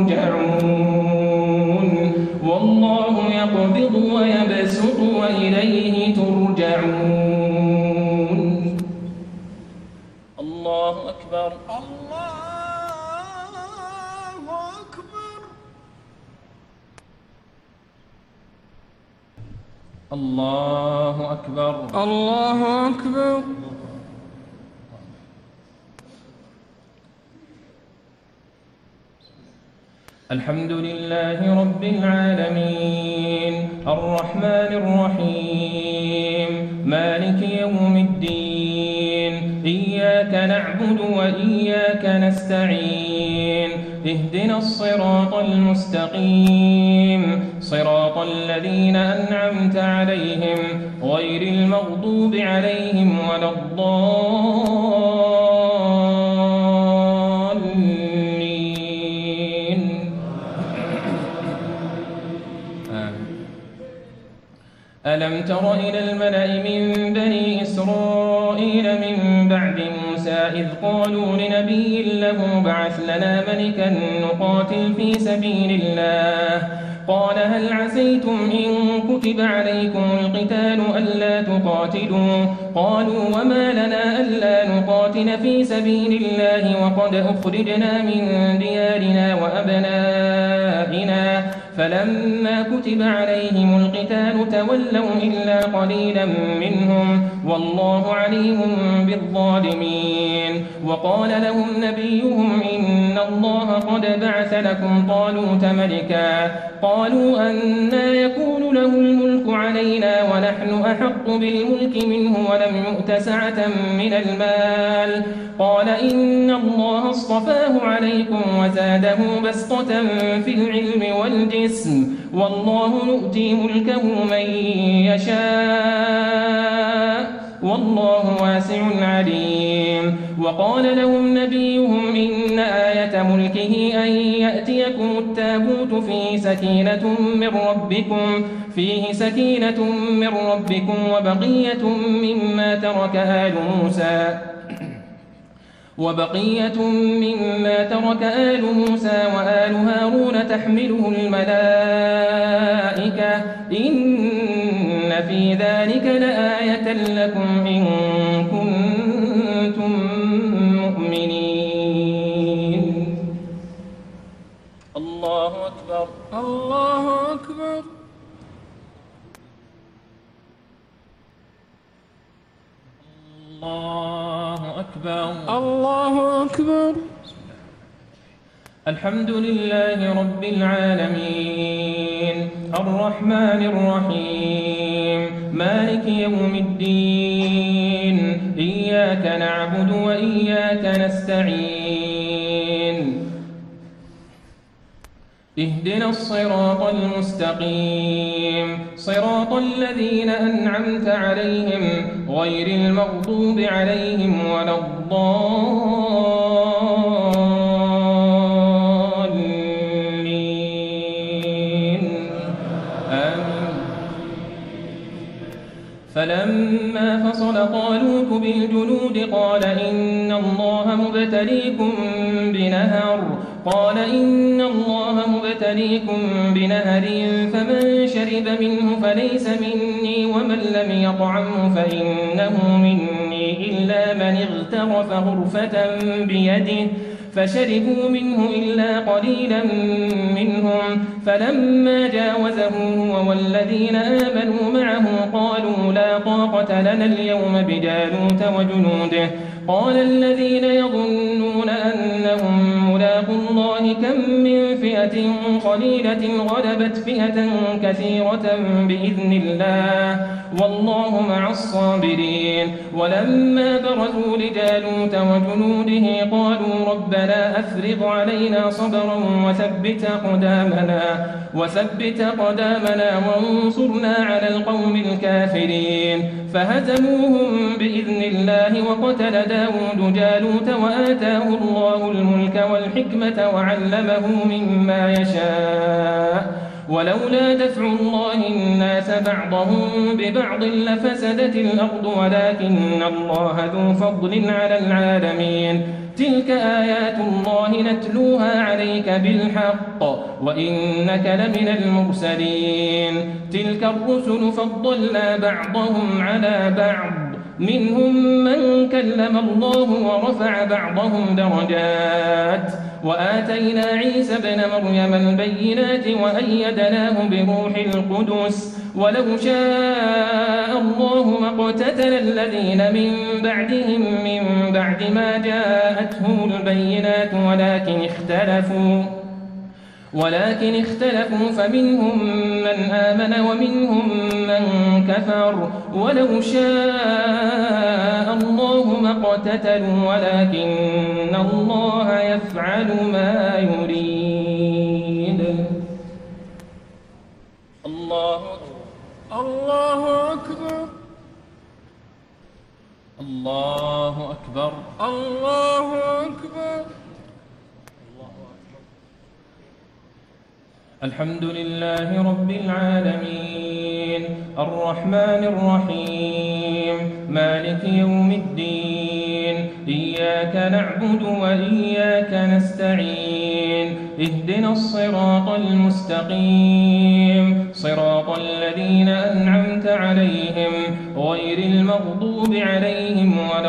ترجعون. والله يقبض ويبسط وإليه ترجعون. الله أكبر. الله أكبر. الله أكبر. الله أكبر. الحمد لله رب العالمين، الرحمن الرحيم، مالك يوم الدين، إياك نعبد وإياك نستعين، اهدنا الصراط المستقيم، صراط الذين أنعمت عليهم غير المغضوب عليهم ولا الضالين. ألم تر إلى الملأ من بني إسرائيل من بعد موسى موسى إذ قالوا لنبي له بعث لنا ملكا نقاتل في سبيل الله قال هل عسيتم إن كتب عليكم القتال ألا تقاتلوا قالوا وما لنا ألا نقاتل في سبيل الله وقد أخرجنا من ديارنا وأبنائنا فلما كتب عليهم القتال تولوا إلا قليلا منهم والله عليم بالظالمين وقال لهم نبيهم إن الله قد بعث لكم طالوت ملكا قالوا أنى يكون له الملك علينا ونحن أحق بالملك منه ولم يؤت سعة من المال قال إن الله اصطفاه عليكم وزاده بسطة في العلم والجسم والله يؤتي ملكه من يشاء والله واسع عليم وقال لهم نبيهم إن آية ملكه أن يأتيكم التابوت فيه سكينة من ربكم فيه سكينة من ربكم وبقية مما ترك آل موسى وبقية مما ترك آل موسى وآل هارون تحمله الملائكة إن في ذلك لآية لكم إن كنتم مؤمنين. الله أكبر. الله أكبر. الله أكبر. الله أكبر. الحمد لله رب العالمين الرحمن الرحيم مالك يوم الدين إياك نعبد وإياك نستعين اهدنا الصراط المستقيم صراط الذين أنعمت عليهم غير المغضوب عليهم ولا الضالين آمين. فلما فصل طالوت بالجنود قال إن الله مبتليكم بنهر قال إن الله مبتليكم بنهر فمن شرب منه فليس مني ومن لم يطعمه فإنه مني إلا من اغترف غرفة بيده فشربوا منه إلا قليلا منهم فلما جاوزه هو والذين آمنوا معه قالوا لا طاقة لنا اليوم بجالوت وجنوده قال الذين يظنون أنهم ملاقوا الله كم من فئة قليلة غلبت فئة كثيرة بإذن الله والله مع الصابرين ولما برزوا لجالوت وجنوده قالوا ربنا أفرغ علينا صبرا وثبت أقدامنا وثبت أقدامنا وانصرنا على القوم الكافرين فهزموهم بإذن الله وقتل داود جالوت وآتاه الله الملك والحكمة وعلمه مما يشاء ولولا دفع الله الناس بعضهم ببعض لفسدت الأرض ولكن الله ذو فضل على العالمين تلك آيات الله نتلوها عليك بالحق وإنك لمن المرسلين تلك الرسل فضلنا بعضهم على بعض منهم من كلم الله ورفع بعضهم درجات وآتينا عيسى ابن مريم البينات وأيدناه بروح القدس ولو شاء الله ما اقتتل الذين من بعدهم من بعد ما جاءتهم البينات ولكن اختلفوا ولكن اختلفوا فمنهم من آمن ومنهم من كفر ولو شاء الله ما اقتتلوا ولكن الله يفعل ما يريد. الله الله أكبر. الله أكبر. الله أكبر. الحمد لله رب العالمين الرحمن الرحيم مالك يوم الدين إياك إياك نعبد وإياك نستعين اهدنا الصراط المستقيم صراط الذين أنعمت عليهم غير المغضوب عليهم ولا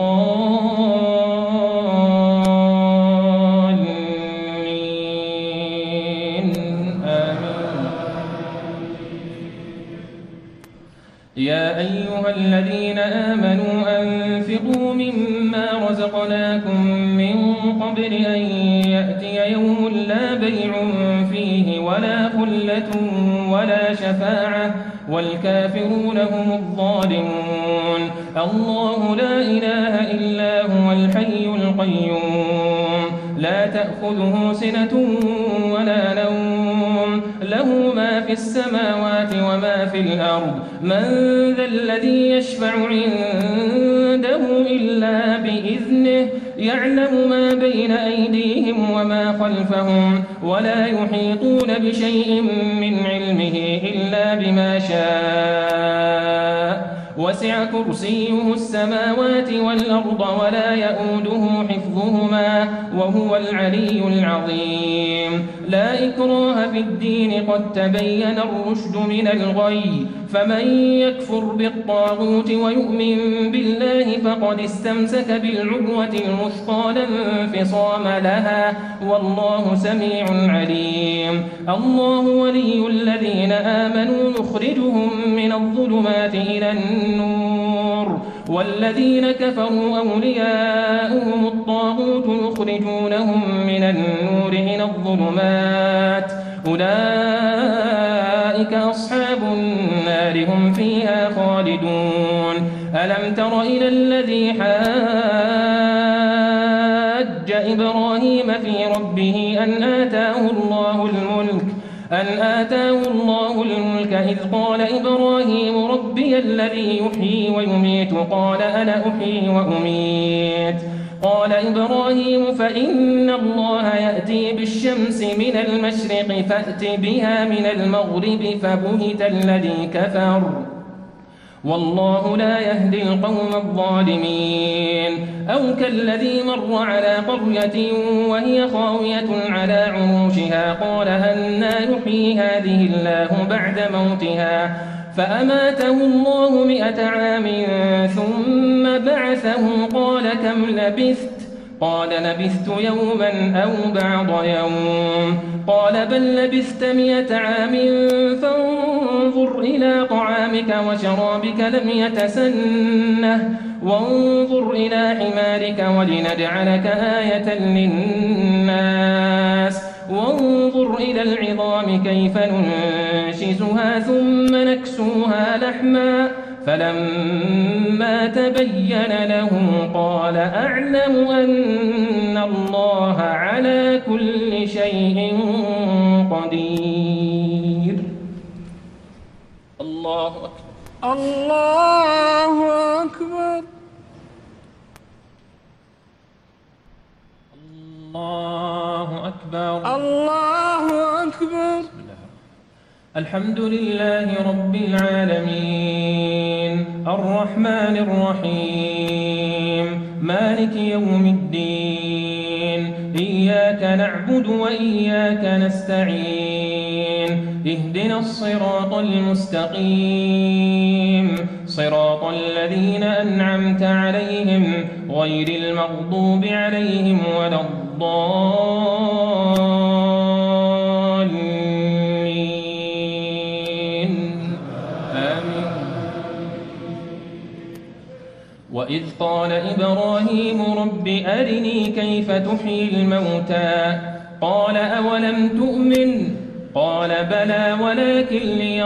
الضالين آمين. يا أيها الذين آمنوا أنفقوا مما رزقناكم من قبل أن يأتي يوم لا بيع فيه ولا خلة ولا شفاعة والكافرون هم الظالمون. الله لا إله إلا هو الحي القيوم لا تأخذه سنة ولا نوم له ما في السماوات وما في الأرض من ذا الذي يشفع عنده إلا بإذنه يعلم ما بين أيديهم وما خلفهم ولا يحيطون بشيء من علمه إلا بما شاء وسع كرسيه السماوات والأرض ولا يؤوده حفظهما وهو العلي العظيم. لا إكراه في الدين قد تبين الرشد من الغي فمن يكفر بالطاغوت ويؤمن بالله فقد استمسك بالعروة الوثقى لا انفصام لها والله سميع عليم. الله ولي الذين آمنوا يخرجهم من الظلمات إلى النور والذين كفروا أولياؤهم الطاغوت يخرجونهم من النور إلى الظلمات أولئك أصحاب النار هم فيها خالدون. ألم تر إلى الذي حاج إبراهيم في ربه أن آتاه الله الملك أن آتاه الله الملك إذ قال إبراهيم ربي الذي يحيي ويميت قال أنا أحيي وأميت قال إبراهيم فإن الله يأتي بالشمس من المشرق فأت بها من المغرب فبهت الذي كفر والله لا يهدي القوم الظالمين. أو كالذي مر على قرية وهي خاوية على عروشها قال أنى يحيي هذه الله بعد موتها فأماته الله مئة عام ثم بعثه قال كم لبثت قال لبثت يوما أو بعض يوم قال بل لبثت مئة عام فانظر إلى طعامك وشرابك لم يتسنه وانظر إلى حمارك ولنجعلك آية للناس وانظر إلى العظام كيف ننشزها ثم نكسوها لحما فلما تبين له قال أعلم أن الله على كل شيء قدير. الله أكبر. الله أكبر. الله أكبر. الله أكبر. الحمد لله رب العالمين الرحمن الرحيم مالك يوم الدين إياك نعبد وإياك نستعين اهدنا الصراط المستقيم صراط الذين أنعمت عليهم غير المغضوب عليهم ولا الضالين آمين. وإذ قال إبراهيم رب أرني كيف تحيي الموتى قال أولم تؤمن قال بلى ولكن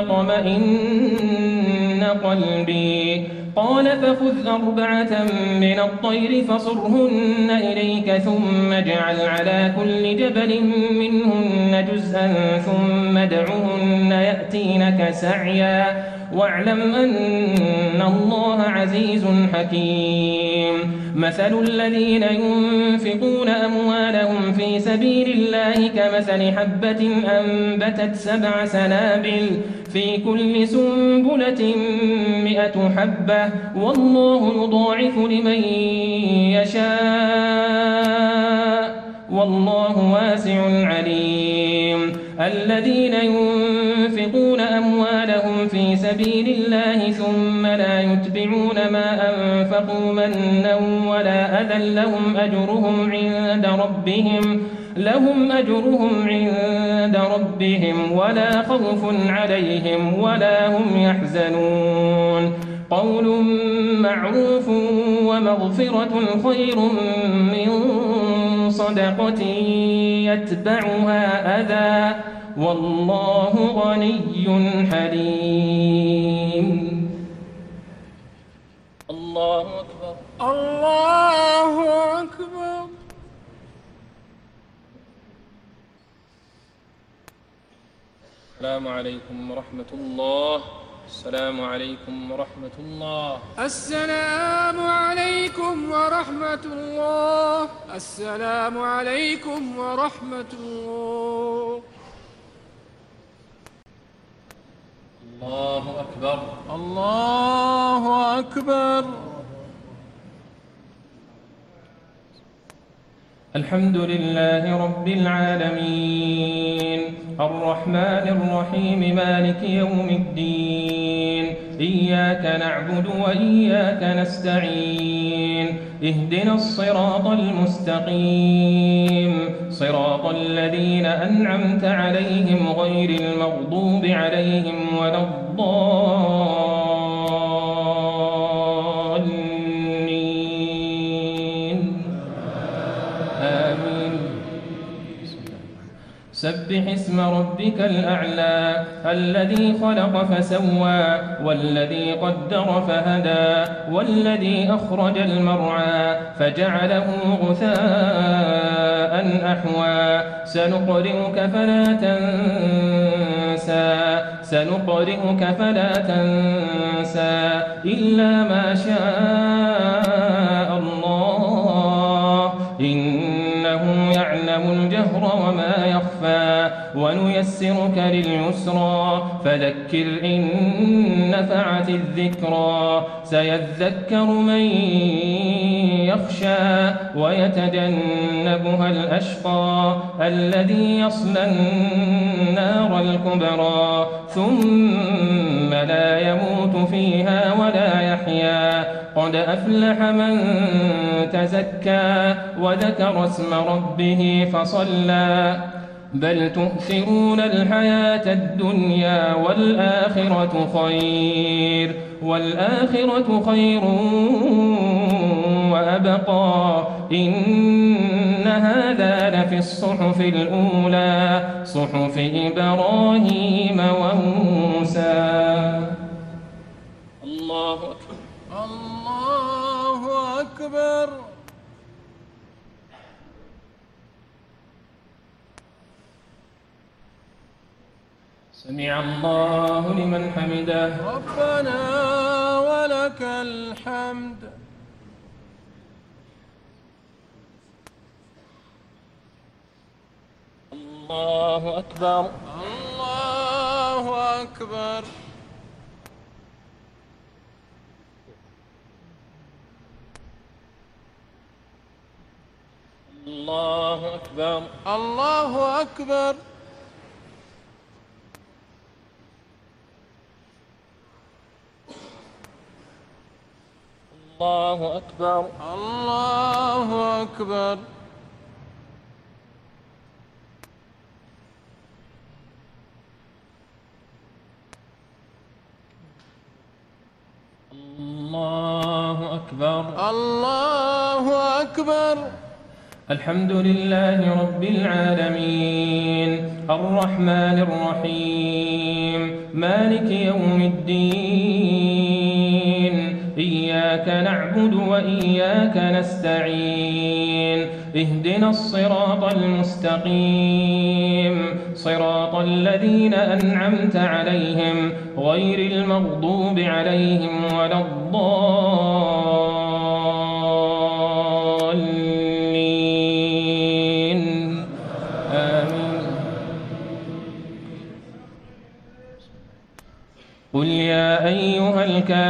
ليطمئن قلبي قال فخذ أربعة من الطير فصرهن إليك ثم اجعل على كل جبل منهن جزءا ثم ادعهن يأتينك سعيا واعلم أن الله عزيز حكيم مثل الذين ينفقون أموالهم في سبيل الله كمثل حبة أنبتت سبع سنابل في كل سنبلة مئة حبة والله يضاعف لمن يشاء والله واسع عليم الذين ينفقون أموالهم في سبيل الله ثم لا يتبعون ما أنفقوا منا ولا أذى لهم أجرهم عند ربهم لهم أجرهم عند ربهم ولا خوف عليهم ولا هم يحزنون قول معروف ومغفرة خير من صدقة يتبعها أذى والله غني حليم. الله أكبر. الله أكبر. السلام عليكم ورحمة الله. السلام عليكم ورحمة الله. السلام عليكم ورحمة الله. السلام عليكم ورحمة الله. الله أكبر. الله أكبر. الحمد لله رب العالمين الرحمن الرحيم مالك يوم الدين إياك نعبد وإياك نستعين اهدنا الصراط المستقيم صراط الذين أنعمت عليهم غير المغضوب عليهم ولا الضالين آمين. سبح اسم ربك الأعلى الذي خلق فسوى والذي قدر فهدى والذي أخرج المرعى فجعله غثاء أحوى سنقرئك فلا تنسى سنقرئك فلا تنسى إلا ما شاء الله إنه يعلم الجهر وما يخفى ونيسرك لليسرى فذكر إن نفعت الذكرى سيذكر من يخشى ويتجنبها الأشقى الذي يصلى النار الكبرى ثم لا يموت فيها ولا يحيا قد أفلح من تزكى وذكر اسم ربه فصلى بل تؤثرون الحياة الدنيا والآخرة خير والآخرة خير وأبقى إن هذا لفي الصحف الأولى صحف إبراهيم وموسى. الله أكبر. الله أكبر. سمع الله لمن حمده. ربنا ولك الحمد. الله أكبر. الله أكبر. الله أكبر. الله أكبر. الله أكبر. الله أكبر. الله أكبر. الله أكبر. الحمد لله رب العالمين الرحمن الرحيم مالك يوم الدين إياك نعبد وإياك نستعين اهدنا الصراط المستقيم صراط الذين أنعمت عليهم غير المغضوب عليهم ولا الضالين آمين. قل يا أيها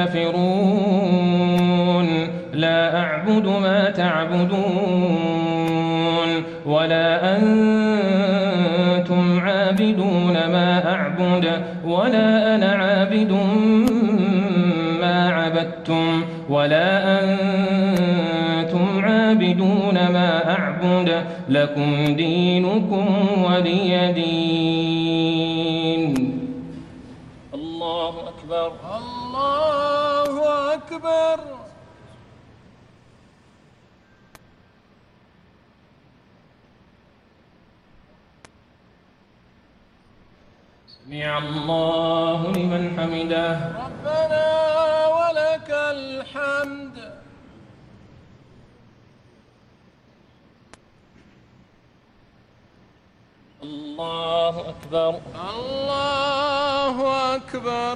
الكافرون لا أعبد ما تعبدون ولا أنتم عابدون ما أعبد ولا أنا عابد ما عبدتم ولا أنتم عابدون ما أعبد لكم دينكم ولي دين. الله أكبر. الله أكبر. سمع الله لمن حمده. ربنا ولك الحمد. الله أكبر. الله أكبر.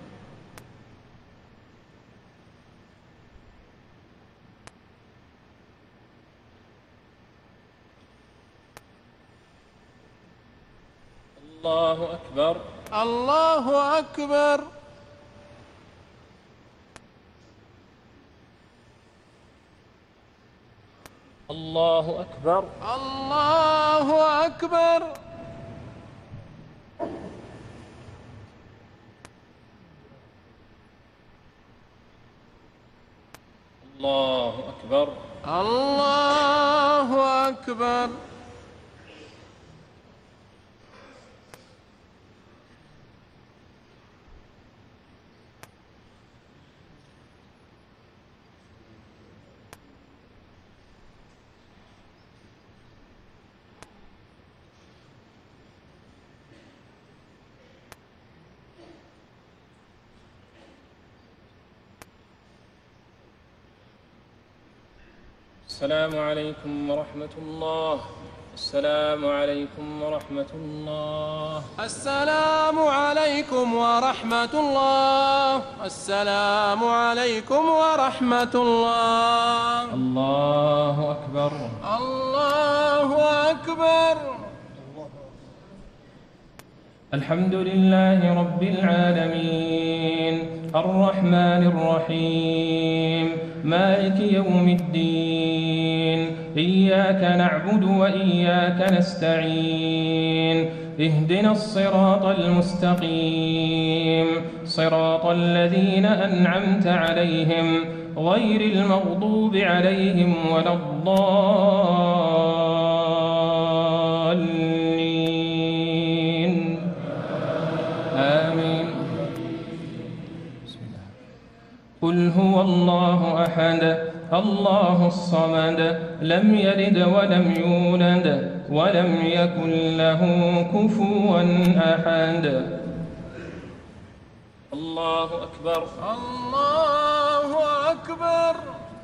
الله أكبر. الله أكبر. الله أكبر. الله أكبر. الله أكبر. الله أكبر. السلام عليكم ورحمة الله. السلام عليكم ورحمة الله. السلام عليكم ورحمة الله. السلام عليكم ورحمة الله. الله أكبر. الله أكبر. الحمد لله رب العالمين الرحمن الرحيم مالك يوم الدين إياك نعبد وإياك نستعين اهدنا الصراط المستقيم صراط الذين أنعمت عليهم غير المغضوب عليهم ولا الضالين آمين. قل هو الله أحد الله الصمد لم يلد ولم يولد ولم يكن له كفوا أحد. الله أكبر. الله أكبر.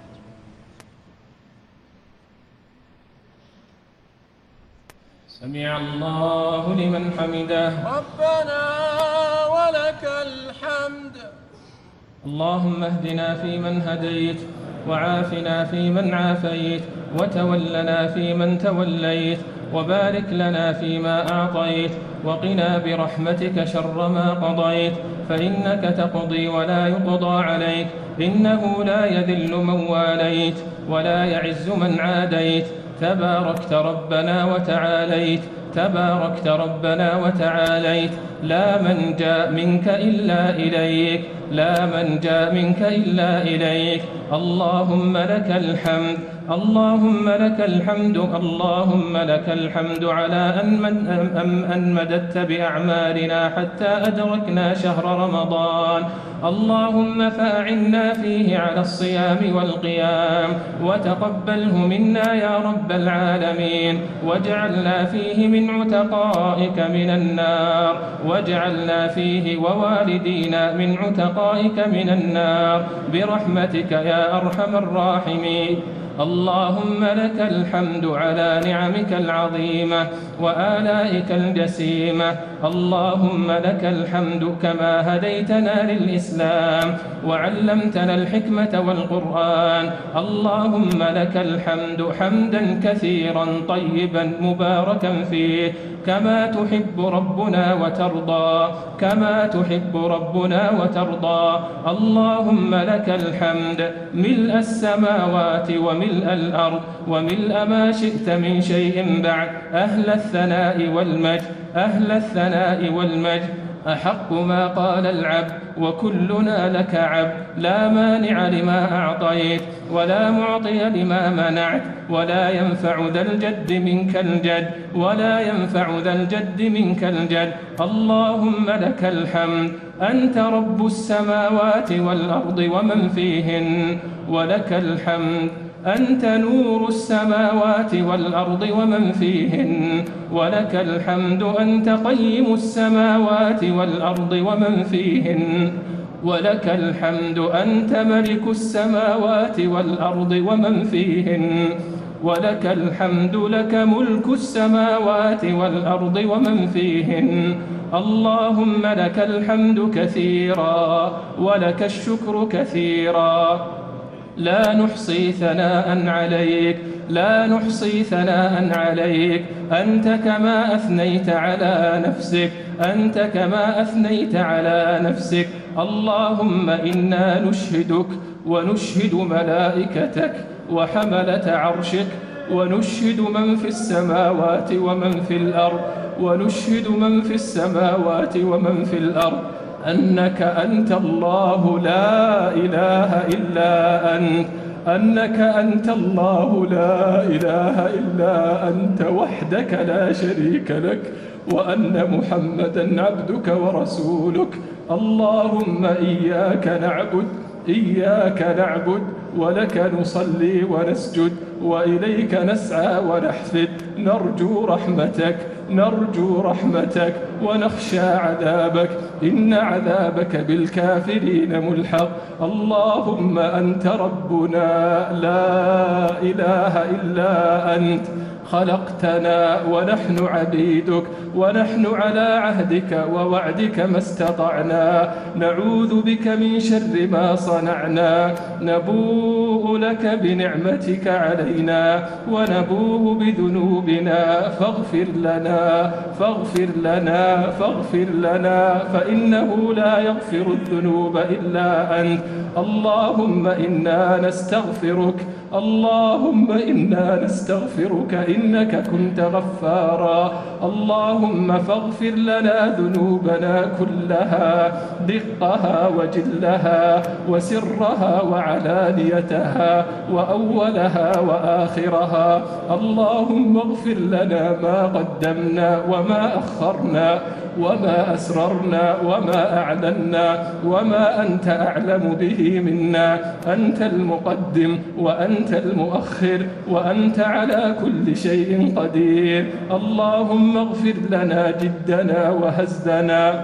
سمع الله لمن حمده. ربنا ولك الحمد. اللهم اهدنا فيمن هديت وعافنا فيمن عافيت وتولنا فيمن توليت وبارك لنا فيما أعطيت وقنا برحمتك شر ما قضيت فإنك تقضي ولا يقضى عليك إنه لا يذل من واليت ولا يعز من عاديت تباركت ربنا وتعاليت تباركت ربنا وتعاليت لا من جاء منك إلا إليك لا من جاء منك إلا إليك. اللهم لك الحمد اللهم لك الحمد اللهم لك الحمد على أن, من أن مددت بأعمالنا حتى أدركنا شهر رمضان. اللهم فأعنا فيه على الصيام والقيام وتقبله منا يا رب العالمين واجعلنا فيه من عتقائك من النار واجعلنا فيه ووالدينا من عتقائك من النار برحمتك يا أرحم الراحمين. اللهم لك الحمد على نعمك العظيمة وآلائك الجسيمة. اللهم لك الحمد كما هديتنا للإسلام وعلمتنا الحكمة والقرآن. اللهم لك الحمد حمدا كثيرا طيبا مباركا فيه كما تحب ربنا وترضى كما تحب ربنا وترضى. اللهم لك الحمد ملء السماوات وملء الأرض وملء ما شئت من شيء بعد. أهل الثناء والمجد أهل الثناء والمجد أحق ما قال العبد وكلنا لك عبد. لا مانع لما أعطيت ولا معطي لما منعت ولا ينفع ذا الجد منك الجد ولا ينفع ذا الجد منك الجد. اللهم لك الحمد أنت رب السماوات والأرض ومن فيهن ولك الحمد أنت نور السماوات والأرض ومن فيهن ولك الحمد أنت قيم السماوات والأرض ومن فيهن ولك الحمد أنت ملك السماوات والأرض ومن فيهن ولك الحمد لك ملك السماوات والأرض ومن فيهن. اللهم لك الحمد كثيرا ولك الشكر كثيرا لا نحصي ثناء عليك لا نحصي ثناء عليك. أنت كما أثنيت على نفسك أنت كما أثنيت على نفسك. اللهم إنا نشهدك ونشهد ملائكتك وحملة عرشك ونشهد من في السماوات ومن في الأرض ونشهد من في السماوات ومن في الأرض أنك أنت الله لا إله إلا أنت أنك أنت الله لا إله إلا أنت وحدك لا شريك لك وأن محمدًا عبدك ورسولك. اللهم إياك نعبد إياك نعبد ولك نصلي ونسجد وإليك نسعى ونحفد. نرجو رحمتك نرجو رحمتك ونخشى عذابك إن عذابك بالكافرين ملحق. اللهم أنت ربنا لا إله إلا أنت خلقتنا ونحن عبيدك ونحن على عهدك ووعدك ما استطعنا. نعوذ بك من شر ما صنعنا. نبوء لك بنعمتك علينا ونبوء بذنوبنا فاغفر لنا فاغفر لنا فاغفر لنا فإنه لا يغفر الذنوب إلا أنت. اللهم إنا نستغفرك اللهم إنا نستغفرك إنك كنت غفارا. اللهم فاغفر لنا ذنوبنا كلها دقها وجلها وسرها وعلانيتها وأولها وآخرها. اللهم اغفر لنا ما قدمنا وما أخرنا وما أسررنا وما أعلنا وما أنت أعلم به منا. أنت المقدم وأنت المؤخر وأنت على كل شيء قدير. اللهم اغفر لنا جدنا وهزلنا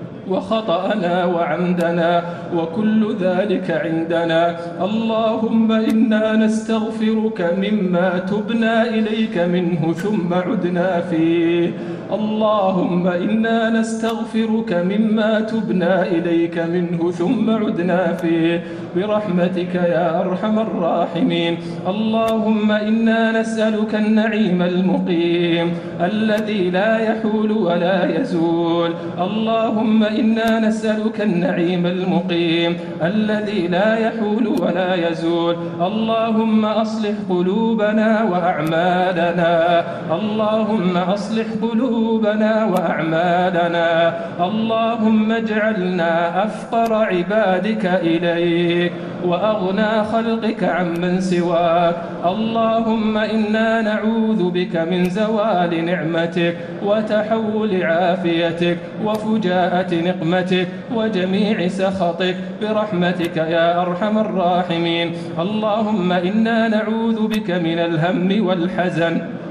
وخطأنا وعمدنا وكل ذلك عندنا. اللهم إنا نستغفرك مما تبنا إليك منه ثم عدنا فيه. اللهم إنا نستغفرك مما تبنا إليك منه ثم عدنا فيه برحمتك يا أرحم الراحمين. اللهم إنا نسألك النعيم المقيم الذي لا يحول ولا يزول. اللهم إنا نسألك النعيم المقيم الذي لا يحول ولا يزول. اللهم أصلح قلوبنا وأعمالنا اللهم أصلح قلوبنا وأعمالنا. اللهم اجعلنا أفقر عبادك إليك وأغنى خلقك عمن سواك. اللهم إنا نعوذ بك من زوال نعمتك وتحول عافيتك وفجاءة نقمتك وجميع سخطك برحمتك يا أرحم الراحمين. اللهم إنا نعوذ بك من الهم والحزن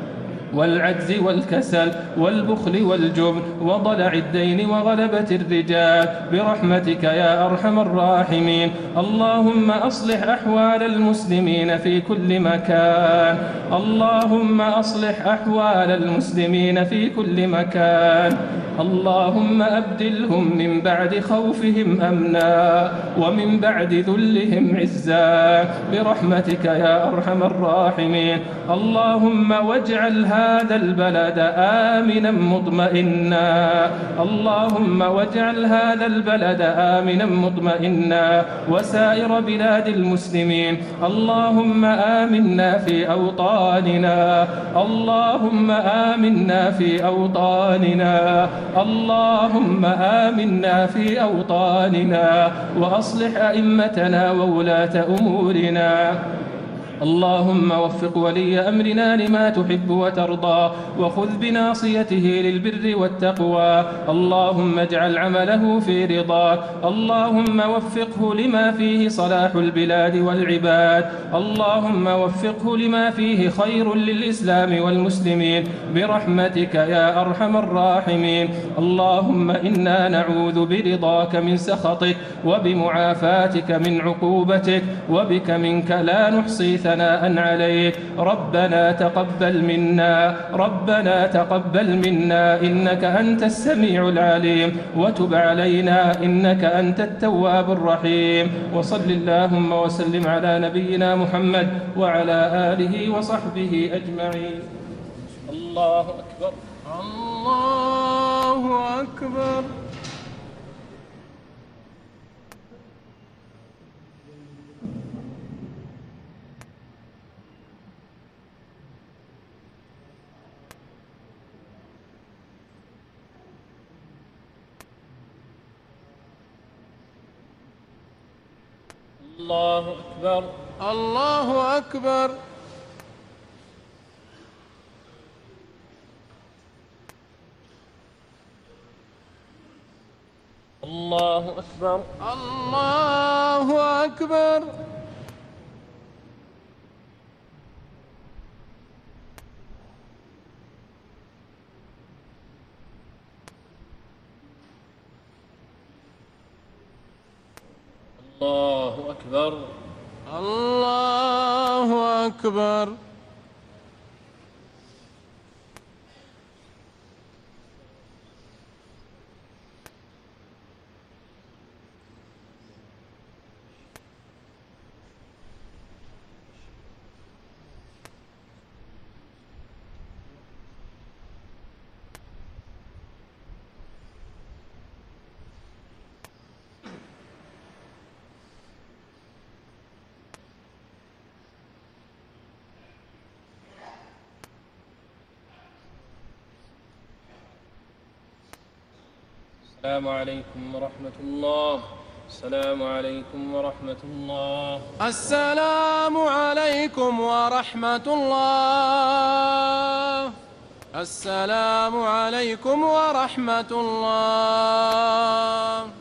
والعجز والكسل والبخل والجبن وضلع الدين وغلبة الرجال برحمتك يا أرحم الراحمين. اللهم أصلح أحوال المسلمين في كل مكان اللهم أصلح أحوال المسلمين في كل مكان. اللهم أبدلهم من بعد خوفهم أمنا ومن بعد ذلهم عزا برحمتك يا أرحم الراحمين. اللهم واجعل هذا البلد آمنا مطمئنا اللهم واجعل هذا البلد آمنا مطمئنا وسائر بلاد المسلمين. اللهم آمنا في أوطاننا اللهم آمنا في أوطاننا اللهم آمنا في أوطاننا وأصلح أئمتنا وولاة أمورنا. اللهم وفق ولي أمرنا لما تحب وترضى وخذ بناصيته للبر والتقوى. اللهم اجعل عمله في رضاك. اللهم وفقه لما فيه صلاح البلاد والعباد. اللهم وفقه لما فيه خير للإسلام والمسلمين برحمتك يا أرحم الراحمين. اللهم إنا نعوذ برضاك من سخطك وبمعافاتك من عقوبتك وبك منك لا نحصي ثناء عليك. ربنا تقبل منا ربنا تقبل منا إنك أنت السميع العليم وتب علينا إنك أنت التواب الرحيم. وصل اللهم وسلم على نبينا محمد وعلى آله وصحبه أجمعين. الله أكبر الله أكبر. الله أكبر الله أكبر. الله أكبر الله أكبر. الله أكبر الله أكبر. السلام عليكم ورحمة الله. السلام عليكم ورحمة الله. السلام عليكم ورحمة الله. السلام عليكم ورحمة الله.